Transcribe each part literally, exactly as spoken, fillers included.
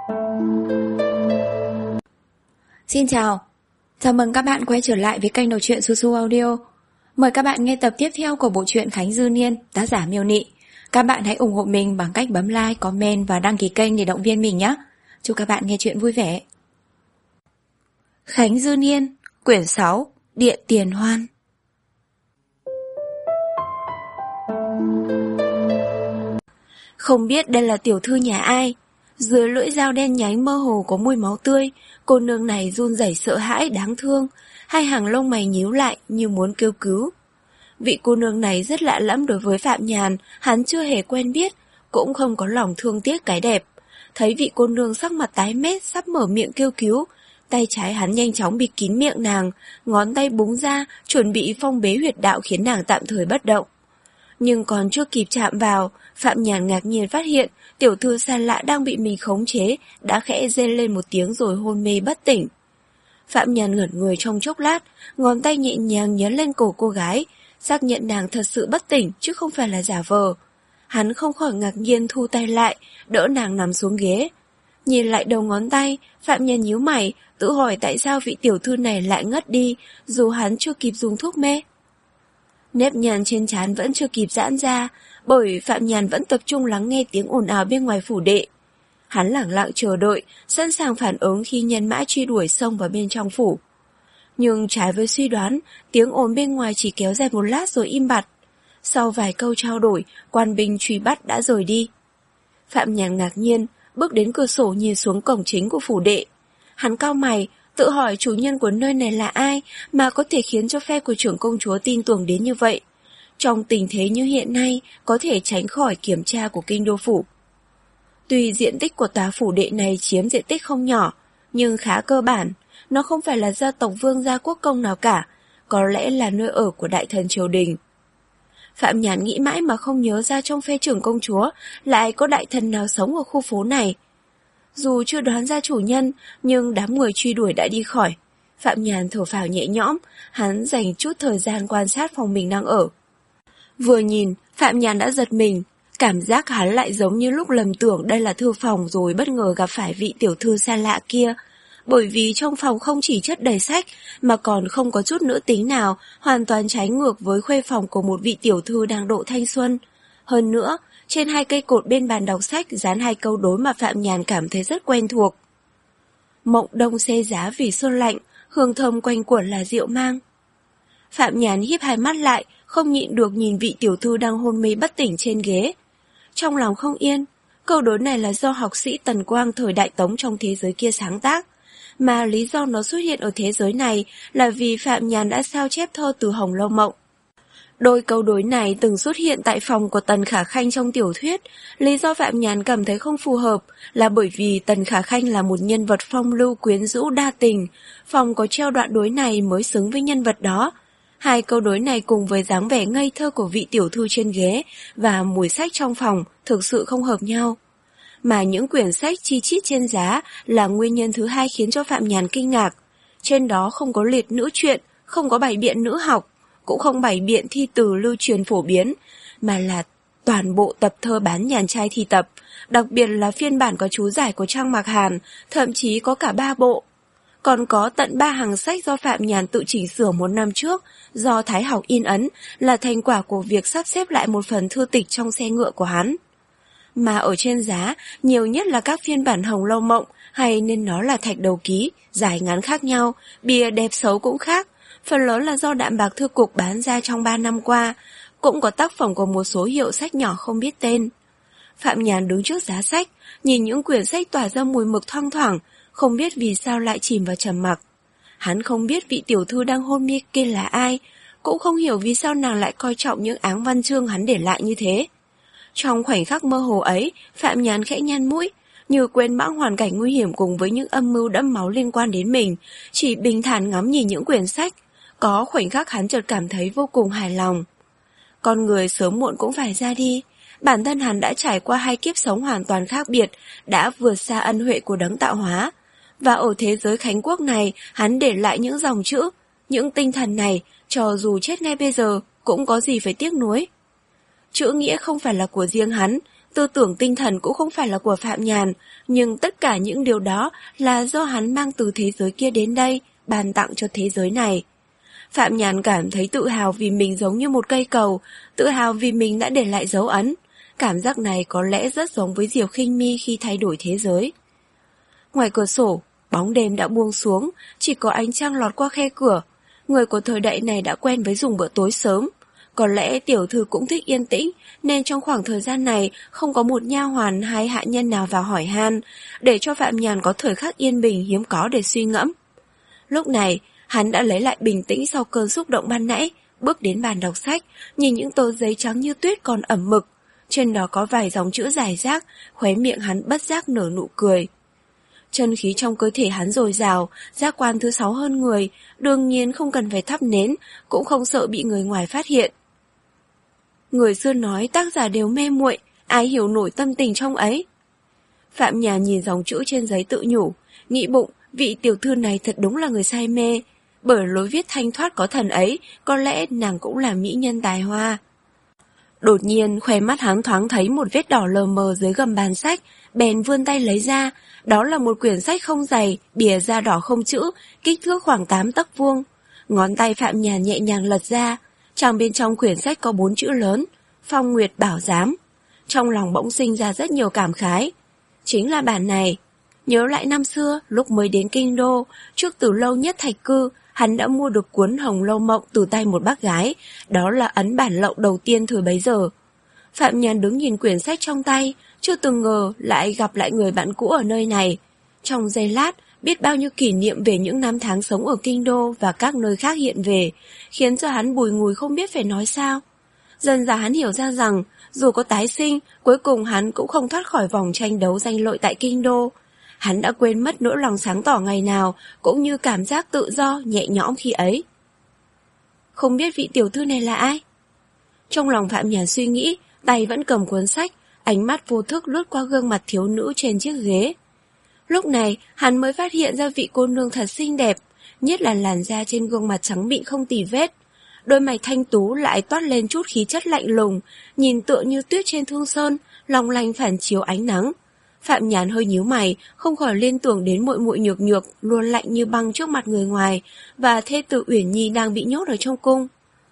Xin chào, chào mừng các bạn quay trở lại với kênh đọc truyện Su Su Audio. Mời các bạn nghe tập tiếp theo của bộ truyện Khánh Dư Niên, tác giả Miêu Nị. Các bạn hãy ủng hộ mình bằng cách bấm like, comment và đăng ký kênh để động viên mình nhé. Chúc các bạn nghe truyện vui vẻ. Khánh Dư Niên, quyển sáu, Điện Tiền Hoan. Không biết đây là tiểu thư nhà ai. Dưới lưỡi dao đen nhánh mơ hồ có mùi máu tươi, cô nương này run rẩy sợ hãi đáng thương, hai hàng lông mày nhíu lại như muốn kêu cứu. Vị cô nương này rất lạ lẫm đối với Phạm Nhàn, hắn chưa hề quen biết, cũng không có lòng thương tiếc cái đẹp. Thấy vị cô nương sắc mặt tái mét sắp mở miệng kêu cứu, tay trái hắn nhanh chóng bịt kín miệng nàng, ngón tay búng ra, chuẩn bị phong bế huyệt đạo khiến nàng tạm thời bất động. Nhưng còn chưa kịp chạm vào, Phạm Nhàn ngạc nhiên phát hiện tiểu thư xa lạ đang bị mình khống chế, đã khẽ rên lên một tiếng rồi hôn mê bất tỉnh. Phạm Nhàn ngẩn người trong chốc lát, ngón tay nhẹ nhàng nhấn lên cổ cô gái, xác nhận nàng thật sự bất tỉnh chứ không phải là giả vờ. Hắn không khỏi ngạc nhiên thu tay lại, đỡ nàng nằm xuống ghế. Nhìn lại đầu ngón tay, Phạm Nhàn nhíu mày, tự hỏi tại sao vị tiểu thư này lại ngất đi, dù hắn chưa kịp dùng thuốc mê. Nếp nhăn trên trán vẫn chưa kịp giãn ra, bởi Phạm Nhàn vẫn tập trung lắng nghe tiếng ồn ào bên ngoài phủ đệ. Hắn lẳng lặng chờ đợi, sẵn sàng phản ứng khi nhân mã truy đuổi xông vào bên trong phủ. Nhưng trái với suy đoán, tiếng ồn bên ngoài chỉ kéo dài một lát rồi im bặt. Sau vài câu trao đổi, quan binh truy bắt đã rời đi. Phạm Nhàn ngạc nhiên, bước đến cửa sổ nhìn xuống cổng chính của phủ đệ. Hắn cau mày, tự hỏi chủ nhân của nơi này là ai mà có thể khiến cho phe của trưởng công chúa tin tưởng đến như vậy. Trong tình thế như hiện nay, có thể tránh khỏi kiểm tra của kinh đô phủ. Tuy diện tích của tòa phủ đệ này chiếm diện tích không nhỏ, nhưng khá cơ bản, nó không phải là gia tộc vương gia quốc công nào cả, có lẽ là nơi ở của đại thần triều đình. Phạm Nhàn nghĩ mãi mà không nhớ ra trong phe trưởng công chúa lại có đại thần nào sống ở khu phố này. Dù chưa đoán ra chủ nhân, nhưng đám người truy đuổi đã đi khỏi. Phạm Nhàn thở phào nhẹ nhõm, hắn dành chút thời gian quan sát phòng mình đang ở. Vừa nhìn, Phạm Nhàn đã giật mình, cảm giác hắn lại giống như lúc lầm tưởng đây là thư phòng rồi bất ngờ gặp phải vị tiểu thư xa lạ kia. Bởi vì trong phòng không chỉ chất đầy sách, mà còn không có chút nữ tính nào, hoàn toàn trái ngược với khuê phòng của một vị tiểu thư đang độ thanh xuân. Hơn nữa, trên hai cây cột bên bàn đọc sách dán hai câu đối mà Phạm Nhàn cảm thấy rất quen thuộc. Mộng đông xê giá vì xuân lạnh, hương thơm quanh quẩn là rượu mang. Phạm Nhàn híp hai mắt lại, không nhịn được nhìn vị tiểu thư đang hôn mê bất tỉnh trên ghế. Trong lòng không yên, câu đối này là do học sĩ Tần Quang thời Đại Tống trong thế giới kia sáng tác, mà lý do nó xuất hiện ở thế giới này là vì Phạm Nhàn đã sao chép thơ từ Hồng Lâu Mộng. Đôi câu đối này từng xuất hiện tại phòng của Tần Khả Khanh trong tiểu thuyết, lý do Phạm Nhàn cảm thấy không phù hợp là bởi vì Tần Khả Khanh là một nhân vật phong lưu quyến rũ đa tình, phòng có treo đoạn đối này mới xứng với nhân vật đó. Hai câu đối này cùng với dáng vẻ ngây thơ của vị tiểu thư trên ghế và mùi sách trong phòng thực sự không hợp nhau. Mà những quyển sách chi chít trên giá là nguyên nhân thứ hai khiến cho Phạm Nhàn kinh ngạc. Trên đó không có liệt nữ truyện, không có bày biện nữ học, cũng không bày biện thi từ lưu truyền phổ biến, mà là toàn bộ tập thơ bán nhàn trai thi tập, đặc biệt là phiên bản có chú giải của Trang Mạc Hàn, thậm chí có cả ba bộ. Còn có tận ba hàng sách do Phạm Nhàn tự chỉnh sửa một năm trước, do Thái Học in ấn, là thành quả của việc sắp xếp lại một phần thư tịch trong xe ngựa của hắn. Mà ở trên giá, nhiều nhất là các phiên bản Hồng Lâu Mộng, hay nên nó là thạch đầu ký, dài ngắn khác nhau, bìa đẹp xấu cũng khác, phần lớn là do Đạm Bạc Thư Cục bán ra trong ba năm qua, cũng có tác phẩm của một số hiệu sách nhỏ không biết tên. Phạm Nhàn đứng trước giá sách, nhìn những quyển sách tỏa ra mùi mực thoang thoảng, không biết vì sao lại chìm vào trầm mặc. Hắn không biết vị tiểu thư đang hôn mê kia là ai, cũng không hiểu vì sao nàng lại coi trọng những áng văn chương hắn để lại như thế. Trong khoảnh khắc mơ hồ ấy, Phạm Nhàn khẽ nhăn mũi, như quên bẵng hoàn cảnh nguy hiểm cùng với những âm mưu đẫm máu liên quan đến mình, chỉ bình thản ngắm nhìn những quyển sách. Có khoảnh khắc hắn chợt cảm thấy vô cùng hài lòng. Con người sớm muộn cũng phải ra đi. Bản thân hắn đã trải qua hai kiếp sống hoàn toàn khác biệt, đã vượt xa ân huệ của đấng tạo hóa. Và ở thế giới Khánh Quốc này, hắn để lại những dòng chữ, những tinh thần này, cho dù chết ngay bây giờ, cũng có gì phải tiếc nuối. Chữ nghĩa không phải là của riêng hắn, tư tưởng tinh thần cũng không phải là của Phạm Nhàn, nhưng tất cả những điều đó là do hắn mang từ thế giới kia đến đây, ban tặng cho thế giới này. Phạm Nhàn cảm thấy tự hào vì mình giống như một cây cầu, tự hào vì mình đã để lại dấu ấn. Cảm giác này có lẽ rất giống với Diệp Khinh Mi khi thay đổi thế giới. Ngoài cửa sổ, bóng đêm đã buông xuống, chỉ có ánh trăng lọt qua khe cửa. Người của thời đại này đã quen với dùng bữa tối sớm. Có lẽ tiểu thư cũng thích yên tĩnh, nên trong khoảng thời gian này không có một nha hoàn hay hạ nhân nào vào hỏi han, để cho Phạm Nhàn có thời khắc yên bình hiếm có để suy ngẫm. Lúc này, hắn đã lấy lại bình tĩnh sau cơn xúc động ban nãy, bước đến bàn đọc sách, nhìn những tờ giấy trắng như tuyết còn ẩm mực. Trên đó có vài dòng chữ rải rác, khóe miệng hắn bất giác nở nụ cười. Chân khí trong cơ thể hắn dồi dào, giác quan thứ sáu hơn người, đương nhiên không cần phải thắp nến, cũng không sợ bị người ngoài phát hiện. Người xưa nói tác giả đều mê muội, ai hiểu nổi tâm tình trong ấy. Phạm Nhàn nhìn dòng chữ trên giấy tự nhủ, nghĩ bụng, vị tiểu thư này thật đúng là người say mê. Bởi lối viết thanh thoát có thần ấy, có lẽ nàng cũng là mỹ nhân tài hoa. Đột nhiên, khóe mắt hắn thoáng thấy một vết đỏ lờ mờ dưới gầm bàn sách, bèn vươn tay lấy ra. Đó là một quyển sách không dày, bìa da đỏ không chữ, kích thước khoảng tám tấc vuông. Ngón tay Phạm Nhàn nhẹ nhàng lật ra, trong bên trong quyển sách có bốn chữ lớn, Phong Nguyệt Bảo Giám. Trong lòng bỗng sinh ra rất nhiều cảm khái. Chính là bản này. Nhớ lại năm xưa, lúc mới đến kinh đô, trước từ lâu nhất thạch cư, hắn đã mua được cuốn Hồng Lâu Mộng từ tay một bác gái, đó là ấn bản lậu đầu tiên thời bấy giờ. Phạm Nhàn đứng nhìn quyển sách trong tay, chưa từng ngờ lại gặp lại người bạn cũ ở nơi này. Trong giây lát, biết bao nhiêu kỷ niệm về những năm tháng sống ở kinh đô và các nơi khác hiện về, khiến cho hắn bùi ngùi không biết phải nói sao. Dần dà hắn hiểu ra rằng, dù có tái sinh, cuối cùng hắn cũng không thoát khỏi vòng tranh đấu danh lợi tại kinh đô. Hắn đã quên mất nỗi lòng sáng tỏ ngày nào, cũng như cảm giác tự do, nhẹ nhõm khi ấy. Không biết vị tiểu thư này là ai? Trong lòng Phạm Nhàn suy nghĩ, tay vẫn cầm cuốn sách, ánh mắt vô thức lướt qua gương mặt thiếu nữ trên chiếc ghế. Lúc này, hắn mới phát hiện ra vị cô nương thật xinh đẹp, nhất là làn da trên gương mặt trắng mịn không tì vết. Đôi mày thanh tú lại toát lên chút khí chất lạnh lùng, nhìn tựa như tuyết trên thương sơn, long lanh phản chiếu ánh nắng. Phạm Nhàn hơi nhíu mày, không khỏi liên tưởng đến muội muội nhược nhược, luôn lạnh như băng trước mặt người ngoài, và thê tử Uyển Nhi đang bị nhốt ở trong cung.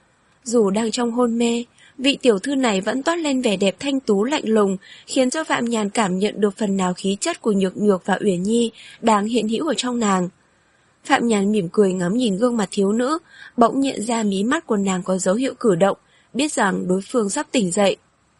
Dù đang trong hôn mê, vị tiểu thư này vẫn toát lên vẻ đẹp thanh tú lạnh lùng, khiến cho Phạm Nhàn cảm nhận được phần nào khí chất của nhược nhược và Uyển Nhi đang hiện hữu ở trong nàng. Phạm Nhàn mỉm cười ngắm nhìn gương mặt thiếu nữ, bỗng nhận ra mí mắt của nàng có dấu hiệu cử động, biết rằng đối phương sắp tỉnh dậy.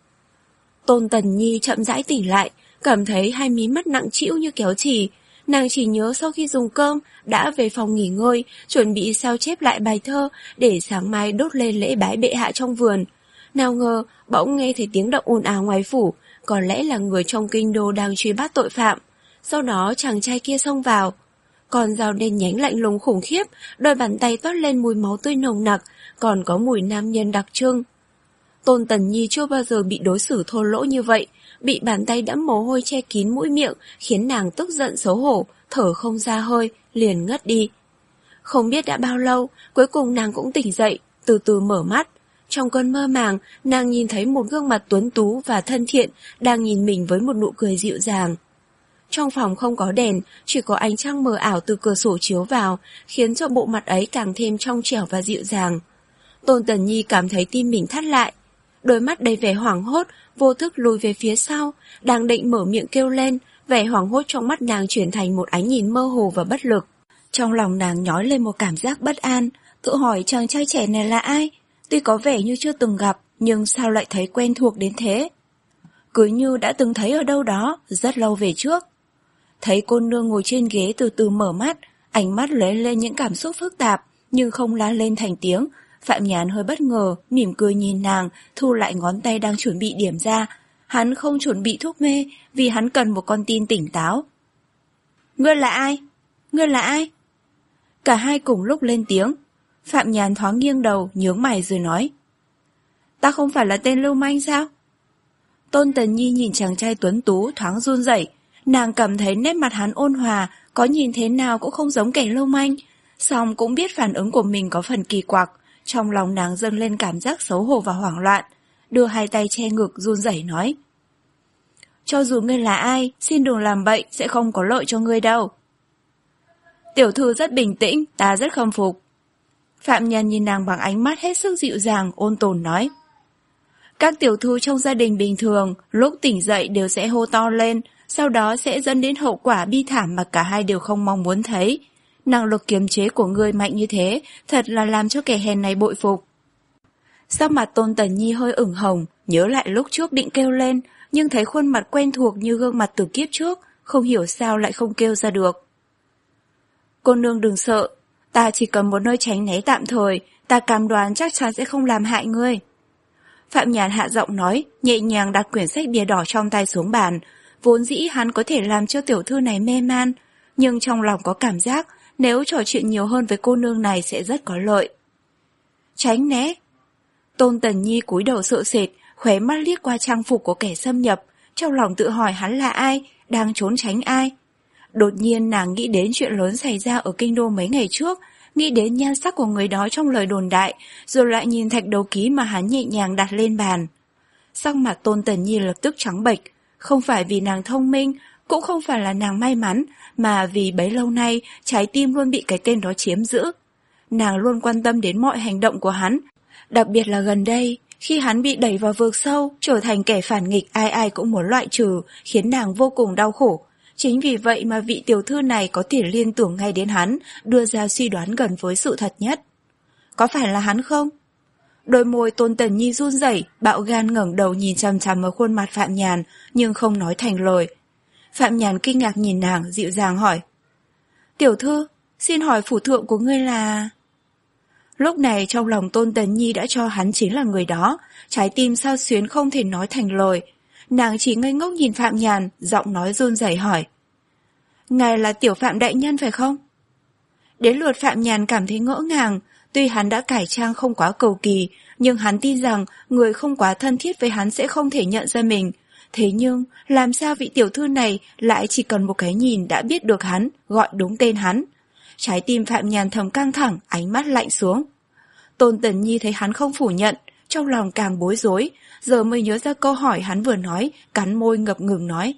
Tôn Tần Nhi chậm rãi tỉnh lại, cảm thấy hai mí mắt nặng trĩu như kéo chì. Nàng chỉ nhớ sau khi dùng cơm đã về phòng nghỉ ngơi, chuẩn bị sao chép lại bài thơ để sáng mai đốt lên lễ bái bệ hạ trong vườn. Nào ngờ bỗng nghe thấy tiếng động ồn ào ngoài phủ, có lẽ là người trong kinh đô đang truy bắt tội phạm. Sau đó chàng trai kia xông vào. Con dao đen nhánh lạnh lùng khủng khiếp, đôi bàn tay toát lên mùi máu tươi nồng nặc, còn có mùi nam nhân đặc trưng. Tôn Tần Nhi chưa bao giờ bị đối xử thô lỗ như vậy, bị bàn tay đẫm mồ hôi che kín mũi miệng, khiến nàng tức giận xấu hổ, thở không ra hơi, liền ngất đi. Không biết đã bao lâu, cuối cùng nàng cũng tỉnh dậy, từ từ mở mắt. Trong cơn mơ màng, nàng nhìn thấy một gương mặt tuấn tú và thân thiện, đang nhìn mình với một nụ cười dịu dàng. Trong phòng không có đèn, chỉ có ánh trăng mờ ảo từ cửa sổ chiếu vào, khiến cho bộ mặt ấy càng thêm trong trẻo và dịu dàng. Tôn Tần Nhi cảm thấy tim mình thắt lại. Đôi mắt đầy vẻ hoảng hốt, vô thức lùi về phía sau, đang định mở miệng kêu lên, vẻ hoảng hốt trong mắt nàng chuyển thành một ánh nhìn mơ hồ và bất lực. Trong lòng nàng nhói lên một cảm giác bất an, tự hỏi chàng trai trẻ này là ai? Tuy có vẻ như chưa từng gặp, nhưng sao lại thấy quen thuộc đến thế? Cứ như đã từng thấy ở đâu đó, rất lâu về trước. Thấy cô nương ngồi trên ghế từ từ mở mắt, ánh mắt lóe lên những cảm xúc phức tạp, nhưng không la lên thành tiếng. Phạm Nhàn hơi bất ngờ, mỉm cười nhìn nàng, thu lại ngón tay đang chuẩn bị điểm ra. Hắn không chuẩn bị thuốc mê, vì hắn cần một con tin tỉnh táo. Ngươi là ai? Ngươi là ai? Cả hai cùng lúc lên tiếng. Phạm Nhàn thoáng nghiêng đầu, nhướng mày rồi nói. Ta không phải là tên lưu manh sao? Tôn Tần Nhi nhìn chàng trai tuấn tú thoáng run rẩy. Nàng cảm thấy nét mặt hắn ôn hòa, có nhìn thế nào cũng không giống kẻ lưu manh. Song cũng biết phản ứng của mình có phần kỳ quặc. Trong lòng nàng dâng lên cảm giác xấu hổ và hoảng loạn, đưa hai tay che ngực run rẩy nói. cho dù ngươi là ai, xin đừng làm bậy, sẽ không có lợi cho ngươi đâu. Tiểu thư rất bình tĩnh, ta rất khâm phục. Phạm Nhân nhìn nàng bằng ánh mắt hết sức dịu dàng, ôn tồn nói. Các tiểu thư trong gia đình bình thường, lúc tỉnh dậy đều sẽ hô to lên, sau đó sẽ dẫn đến hậu quả bi thảm mà cả hai đều không mong muốn thấy. Năng lực kiềm chế của ngươi mạnh như thế, thật là làm cho kẻ hèn này bội phục. Sắc mặt Tôn Tần Nhi hơi ửng hồng, nhớ lại lúc trước định kêu lên, nhưng thấy khuôn mặt quen thuộc như gương mặt từ kiếp trước, không hiểu sao lại không kêu ra được. Cô nương đừng sợ, ta chỉ cần một nơi tránh né tạm thời, ta cam đoan chắc chắn sẽ không làm hại ngươi. Phạm Nhàn hạ giọng nói, nhẹ nhàng đặt quyển sách bìa đỏ trong tay xuống bàn. Vốn dĩ hắn có thể làm cho tiểu thư này mê man, nhưng trong lòng có cảm giác nếu trò chuyện nhiều hơn với cô nương này sẽ rất có lợi. Tránh né. Tôn Tần Nhi cúi đầu sợ sệt, khóe mắt liếc qua trang phục của kẻ xâm nhập, trong lòng tự hỏi hắn là ai, đang trốn tránh ai. Đột nhiên nàng nghĩ đến chuyện lớn xảy ra ở kinh đô mấy ngày trước, nghĩ đến nhan sắc của người đó trong lời đồn đại, rồi lại nhìn thạch đầu ký mà hắn nhẹ nhàng đặt lên bàn. Sắc mặt Tôn Tần Nhi lập tức trắng bệch, không phải vì nàng thông minh, cũng không phải là nàng may mắn, mà vì bấy lâu nay trái tim luôn bị cái tên đó chiếm giữ. Nàng luôn quan tâm đến mọi hành động của hắn, đặc biệt là gần đây, khi hắn bị đẩy vào vực sâu, trở thành kẻ phản nghịch ai ai cũng muốn loại trừ, khiến nàng vô cùng đau khổ. Chính vì vậy mà vị tiểu thư này có thể liên tưởng ngay đến hắn, đưa ra suy đoán gần với sự thật nhất. Có phải là hắn không? Đôi môi Tôn Tần Nhi run rẩy, bạo gan ngẩng đầu nhìn chằm chằm vào khuôn mặt Phạm Nhàn, nhưng không nói thành lời. Phạm Nhàn kinh ngạc nhìn nàng, dịu dàng hỏi. Tiểu thư, xin hỏi phủ thượng của ngươi là... Lúc này trong lòng Tôn Tần Nhi đã cho hắn chính là người đó, trái tim sao xuyến không thể nói thành lời. Nàng chỉ ngây ngốc nhìn Phạm Nhàn, giọng nói run rẩy hỏi. Ngài là tiểu Phạm đại nhân phải không? Đến lượt Phạm Nhàn cảm thấy ngỡ ngàng, tuy hắn đã cải trang không quá cầu kỳ, nhưng hắn tin rằng người không quá thân thiết với hắn sẽ không thể nhận ra mình. Thế nhưng, làm sao vị tiểu thư này lại chỉ cần một cái nhìn đã biết được hắn, gọi đúng tên hắn? Trái tim Phạm Nhàn thầm căng thẳng, ánh mắt lạnh xuống. Tôn Tần Nhi thấy hắn không phủ nhận, trong lòng càng bối rối, giờ mới nhớ ra câu hỏi hắn vừa nói, cắn môi ngập ngừng nói.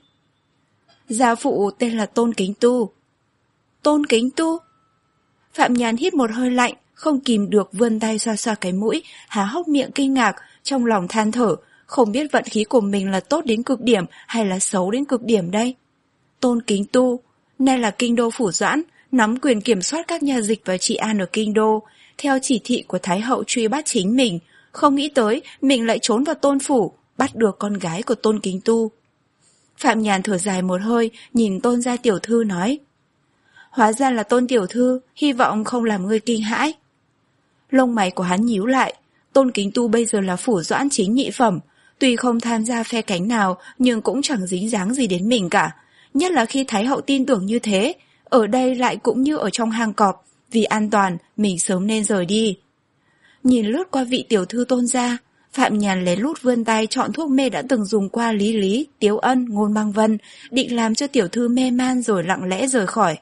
Gia phụ tên là Tôn Kính Tu. Tôn Kính Tu? Phạm Nhàn hít một hơi lạnh, không kìm được vươn tay xoa xoa cái mũi, há hốc miệng kinh ngạc, trong lòng than thở, không biết vận khí của mình là tốt đến cực điểm hay là xấu đến cực điểm đây. Tôn Kính Tu, nay là kinh đô phủ Doãn, nắm quyền kiểm soát các nhà dịch và trị an ở kinh đô, theo chỉ thị của Thái hậu truy bắt chính mình, không nghĩ tới mình lại trốn vào Tôn phủ, bắt được con gái của Tôn Kính Tu. Phạm Nhàn thở dài một hơi, nhìn Tôn gia tiểu thư nói. Hóa ra là Tôn tiểu thư, hy vọng không làm ngươi kinh hãi. Lông mày của hắn nhíu lại, Tôn Kính Tu bây giờ là phủ Doãn chính nhị phẩm, tuy không tham gia phe cánh nào nhưng cũng chẳng dính dáng gì đến mình cả, nhất là khi Thái hậu tin tưởng như thế, ở đây lại cũng như ở trong hang cọp, vì an toàn mình sớm nên rời đi. Nhìn lướt qua vị tiểu thư Tôn gia, Phạm Nhàn lén lút vươn tay chọn thuốc mê đã từng dùng qua Lý Lý, Tiếu Ân, Ngôn Băng Vân, định làm cho tiểu thư mê man rồi lặng lẽ rời khỏi.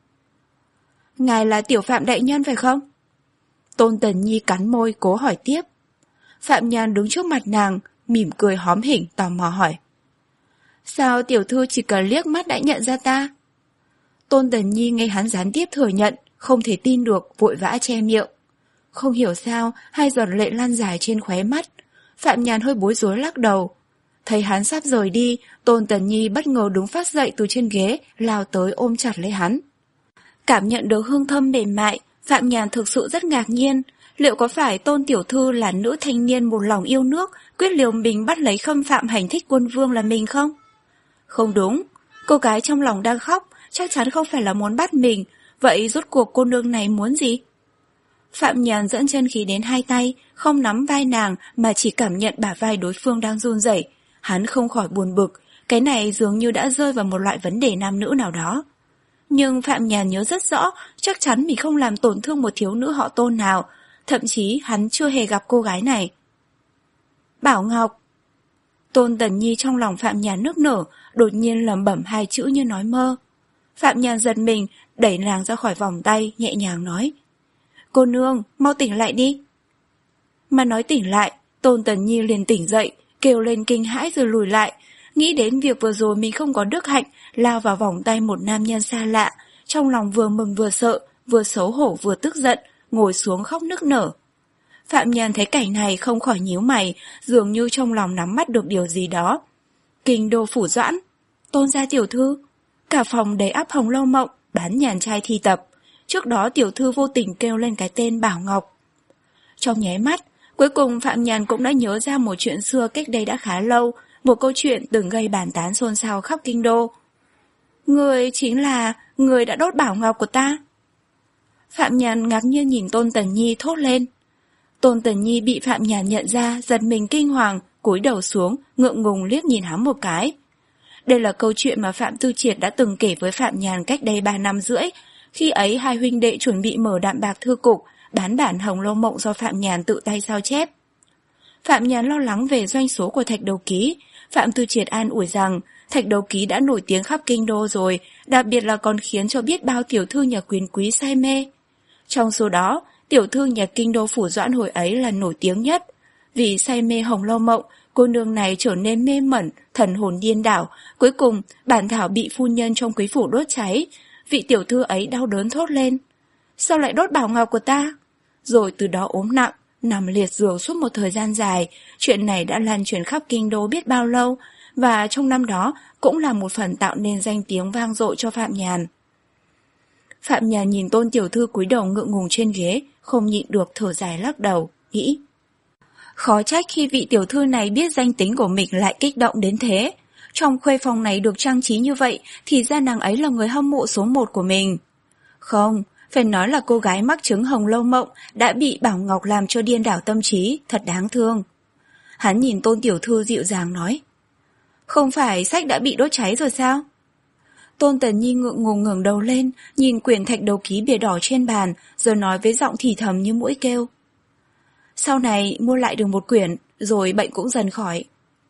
Ngài là tiểu Phạm đại nhân phải không? Tôn Tần Nhi cắn môi cố hỏi tiếp. Phạm Nhàn đứng trước mặt nàng, mỉm cười hóm hỉnh tò mò hỏi. Sao tiểu thư chỉ cần liếc mắt đã nhận ra ta? Tôn Tần Nhi nghe hắn gián tiếp thừa nhận, không thể tin được, vội vã che miệng. Không hiểu sao, hai giọt lệ lan dài trên khóe mắt. Phạm Nhàn hơi bối rối lắc đầu. Thấy hắn sắp rời đi, Tôn Tần Nhi bất ngờ đứng phát dậy từ trên ghế, lao tới ôm chặt lấy hắn. Cảm nhận được hương thơm mềm mại, Phạm Nhàn thực sự rất ngạc nhiên. Liệu có phải Tôn tiểu thư là nữ thanh niên một lòng yêu nước, quyết liều mình bắt lấy Khâm Phạm hành thích quân vương là mình không? Không đúng, cô gái trong lòng đang khóc, chắc chắn không phải là muốn bắt mình, vậy rốt cuộc cô nương này muốn gì? Phạm Nhàn dẫn chân khí đến hai tay, không nắm vai nàng mà chỉ cảm nhận bả vai đối phương đang run rẩy. Hắn không khỏi buồn bực, cái này dường như đã rơi vào một loại vấn đề nam nữ nào đó. Nhưng Phạm Nhàn nhớ rất rõ, chắc chắn mình không làm tổn thương một thiếu nữ họ Tôn nào, thậm chí hắn chưa hề gặp cô gái này. Bảo Ngọc. Tôn Tần Nhi trong lòng Phạm Nhàn nức nở, đột nhiên lẩm bẩm hai chữ như nói mơ. Phạm Nhàn giật mình, đẩy nàng ra khỏi vòng tay, nhẹ nhàng nói. Cô nương, mau tỉnh lại đi. Mà nói tỉnh lại, Tôn Tần Nhi liền tỉnh dậy, kêu lên kinh hãi rồi lùi lại. Nghĩ đến việc vừa rồi mình không có đức hạnh lao vào vòng tay một nam nhân xa lạ, trong lòng vừa mừng vừa sợ, vừa xấu hổ vừa tức giận, ngồi xuống khóc nức nở. Phạm Nhàn thấy cảnh này không khỏi nhíu mày, dường như trong lòng nắm bắt được điều gì đó. Kinh đô phủ Doãn, Tôn gia tiểu thư, cả phòng đầy ắp Hồng Lâu Mộng, bán nhàn trai thi tập. Trước đó tiểu thư vô tình kêu lên cái tên Bảo Ngọc. Trong nháy mắt, cuối cùng Phạm Nhàn cũng đã nhớ ra một chuyện xưa cách đây đã khá lâu, một câu chuyện từng gây bàn tán xôn xao khắp kinh đô. Người chính là người đã đốt Bảo Ngọc của ta. Phạm Nhàn ngạc nhiên nhìn Tôn Tần Nhi thốt lên. Tôn Tần Nhi bị Phạm Nhàn nhận ra, giật mình kinh hoàng, cúi đầu xuống, ngượng ngùng liếc nhìn hắn một cái. Đây là câu chuyện mà Phạm Tư Triệt đã từng kể với Phạm Nhàn cách đây ba năm rưỡi. Khi ấy hai huynh đệ chuẩn bị mở đạm bạc thư cục, bán bản Hồng Lâu Mộng do Phạm Nhàn tự tay sao chép. Phạm Nhàn lo lắng về doanh số của Thạch Đầu Ký. Phạm Tư Triệt an ủi rằng Thạch Đầu Ký đã nổi tiếng khắp kinh đô rồi, đặc biệt là còn khiến cho biết bao tiểu thư nhà quyền quý say mê. Trong số đó, tiểu thư nhà kinh đô phủ Doãn hồi ấy là nổi tiếng nhất. Vì say mê Hồng Lâu Mộng, cô nương này trở nên mê mẩn, thần hồn điên đảo. Cuối cùng, bản thảo bị phu nhân trong quý phủ đốt cháy. Vị tiểu thư ấy đau đớn thốt lên. Sao lại đốt Bảo Ngọc của ta? Rồi từ đó ốm nặng, nằm liệt giường suốt một thời gian dài. Chuyện này đã lan truyền khắp kinh đô biết bao lâu, và trong năm đó cũng là một phần tạo nên danh tiếng vang dội cho Phạm Nhàn. Phạm Nhàn nhìn Tôn tiểu thư cúi đầu ngượng ngùng trên ghế, không nhịn được thở dài lắc đầu, nghĩ. Khó trách khi vị tiểu thư này biết danh tính của mình lại kích động đến thế. Trong khuê phòng này được trang trí như vậy thì ra nàng ấy là người hâm mộ số một của mình. Không, phải nói là cô gái mắc chứng Hồng Lâu Mộng đã bị Bảo Ngọc làm cho điên đảo tâm trí, thật đáng thương. Hắn nhìn Tôn tiểu thư dịu dàng nói. Không phải sách đã bị đốt cháy rồi sao? Tôn Tần Nhi ngượng ngùng ngẩng đầu lên, nhìn quyển Thạch Đầu Ký bìa đỏ trên bàn, rồi nói với giọng thì thầm như mũi kêu. Sau này mua lại được một quyển, rồi bệnh cũng dần khỏi.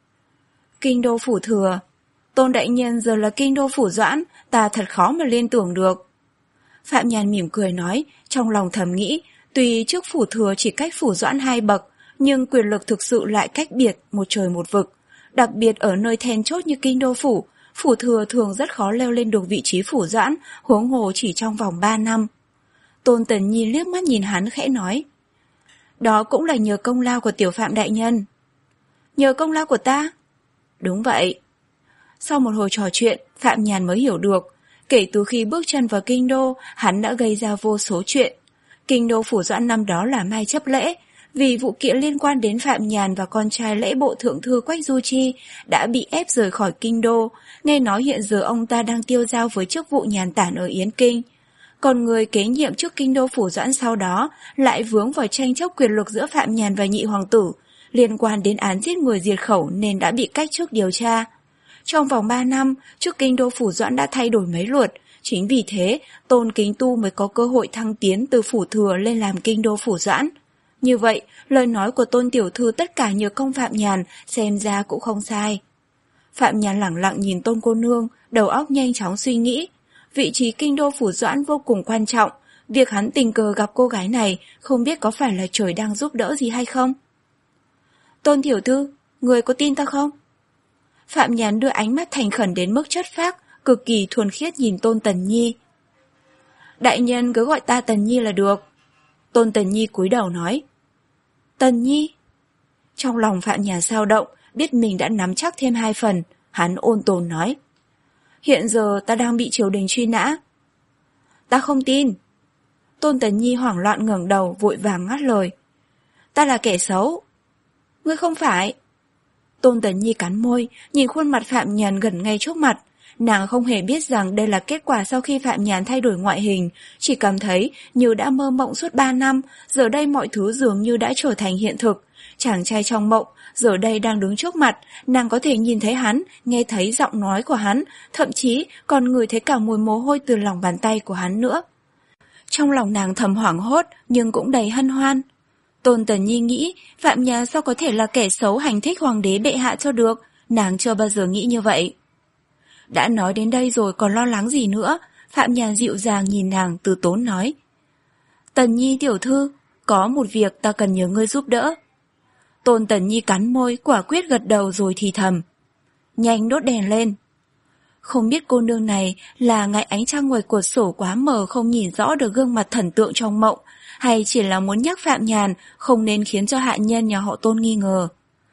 Kinh đô phủ thừa, Tôn đại nhân giờ là kinh đô phủ Doãn, ta thật khó mà liên tưởng được. Phạm Nhàn mỉm cười nói, trong lòng thầm nghĩ, tuy trước phủ thừa chỉ cách phủ Doãn hai bậc, nhưng quyền lực thực sự lại cách biệt một trời một vực. Đặc biệt ở nơi then chốt như kinh đô phủ, phủ thừa thường rất khó leo lên được vị trí phủ Doãn, huống hồ chỉ trong vòng ba năm. Tôn Tần Nhi liếc mắt nhìn hắn khẽ nói. Đó cũng là nhờ công lao của tiểu Phạm đại nhân. Nhờ công lao của ta? Đúng vậy. Sau một hồi trò chuyện, Phạm Nhàn mới hiểu được. Kể từ khi bước chân vào kinh đô, hắn đã gây ra vô số chuyện. Kinh đô phủ Doãn năm đó là mai chấp lễ. Vì vụ kiện liên quan đến Phạm Nhàn và con trai lễ bộ thượng thư Quách Du Chi đã bị ép rời khỏi kinh đô. Nghe nói hiện giờ ông ta đang tiêu dao với chức vụ nhàn tản ở Yến Kinh. Còn người kế nhiệm chức kinh đô phủ Doãn sau đó lại vướng vào tranh chấp quyền lực giữa Phạm Nhàn và nhị hoàng tử, liên quan đến án giết người diệt khẩu nên đã bị cách chức điều tra. Trong vòng ba năm, chức kinh đô phủ Doãn đã thay đổi mấy lượt, chính vì thế Tôn Kính Tu mới có cơ hội thăng tiến từ phủ thừa lên làm kinh đô phủ Doãn. Như vậy, lời nói của Tôn tiểu thư tất cả nhờ công Phạm Nhàn xem ra cũng không sai. Phạm Nhàn lẳng lặng nhìn Tôn cô nương, đầu óc nhanh chóng suy nghĩ. Vị trí kinh đô phủ Doãn vô cùng quan trọng, việc hắn tình cờ gặp cô gái này không biết có phải là trời đang giúp đỡ gì hay không. Tôn tiểu thư, người có tin ta không? Phạm Nhàn đưa ánh mắt thành khẩn đến mức chất phác, cực kỳ thuần khiết nhìn Tôn Tần Nhi. Đại nhân cứ gọi ta Tần Nhi là được. Tôn Tần Nhi cúi đầu nói. Tần Nhi? Trong lòng Phạm Nhàn dao động, biết mình đã nắm chắc thêm hai phần, hắn ôn tồn nói. Hiện giờ ta đang bị triều đình truy nã. Ta không tin. Tôn Tần Nhi hoảng loạn ngẩng đầu vội vàng ngắt lời. Ta là kẻ xấu. Ngươi không phải. Tôn Tần Nhi cắn môi, nhìn khuôn mặt Phạm Nhàn gần ngay trước mặt. Nàng không hề biết rằng đây là kết quả sau khi Phạm Nhàn thay đổi ngoại hình, chỉ cảm thấy như đã mơ mộng suốt ba năm, giờ đây mọi thứ dường như đã trở thành hiện thực. Chàng trai trong mộng, giờ đây đang đứng trước mặt, nàng có thể nhìn thấy hắn, nghe thấy giọng nói của hắn, thậm chí còn ngửi thấy cả mùi mồ hôi từ lòng bàn tay của hắn nữa. Trong lòng nàng thầm hoảng hốt, nhưng cũng đầy hân hoan. Tôn Tần Nhi nghĩ, Phạm Nhàn sao có thể là kẻ xấu hành thích hoàng đế bệ hạ cho được, nàng chưa bao giờ nghĩ như vậy. Đã nói đến đây rồi còn lo lắng gì nữa, Phạm Nhàn dịu dàng nhìn nàng từ tốn nói. Tần Nhi tiểu thư, có một việc ta cần nhờ ngươi giúp đỡ. Tôn Tần Nhi cắn môi, quả quyết gật đầu rồi thì thầm. nhanh đốt đèn lên. Không biết cô nương này là ngại ánh trăng ngoài cửa sổ quá mờ không nhìn rõ được gương mặt thần tượng trong mộng, hay chỉ là muốn nhắc Phạm Nhàn không nên khiến cho hạ nhân nhà họ Tôn nghi ngờ.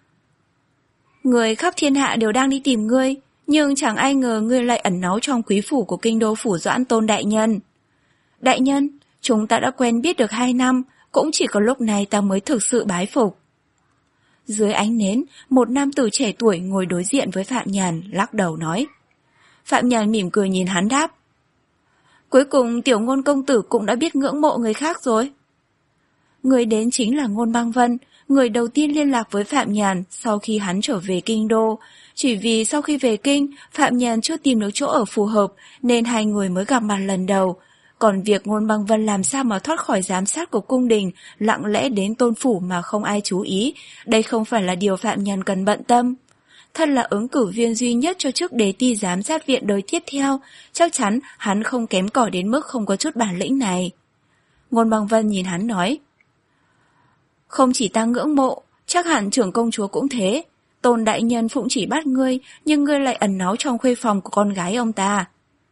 Người khắp thiên hạ đều đang đi tìm ngươi, nhưng chẳng ai ngờ ngươi lại ẩn náu trong quý phủ của kinh đô phủ Doãn Tôn đại nhân. Đại nhân, chúng ta đã quen biết được hai năm, cũng chỉ có lúc này ta mới thực sự bái phục. Dưới ánh nến, một nam tử trẻ tuổi ngồi đối diện với Phạm Nhàn, lắc đầu nói. Phạm Nhàn mỉm cười nhìn hắn đáp. Cuối cùng tiểu Ngôn công tử cũng đã biết ngưỡng mộ người khác rồi. Người đến chính là Ngôn Băng Vân, người đầu tiên liên lạc với Phạm Nhàn sau khi hắn trở về kinh đô. Chỉ vì sau khi về kinh, Phạm Nhàn chưa tìm được chỗ ở phù hợp nên hai người mới gặp mặt lần đầu. Còn việc Ngôn Băng Vân làm sao mà thoát khỏi giám sát của cung đình, lặng lẽ đến Tôn phủ mà không ai chú ý, đây không phải là điều Phạm Nhàn cần bận tâm. Thân là ứng cử viên duy nhất cho chức đề ti giám sát viện đời tiếp theo, chắc chắn hắn không kém cỏi đến mức không có chút bản lĩnh này. Ngôn Băng Vân nhìn hắn nói. Không chỉ ta ngưỡng mộ, chắc hẳn trưởng công chúa cũng thế. Tôn đại nhân phụng chỉ bắt ngươi, nhưng ngươi lại ẩn náu trong khuê phòng của con gái ông ta.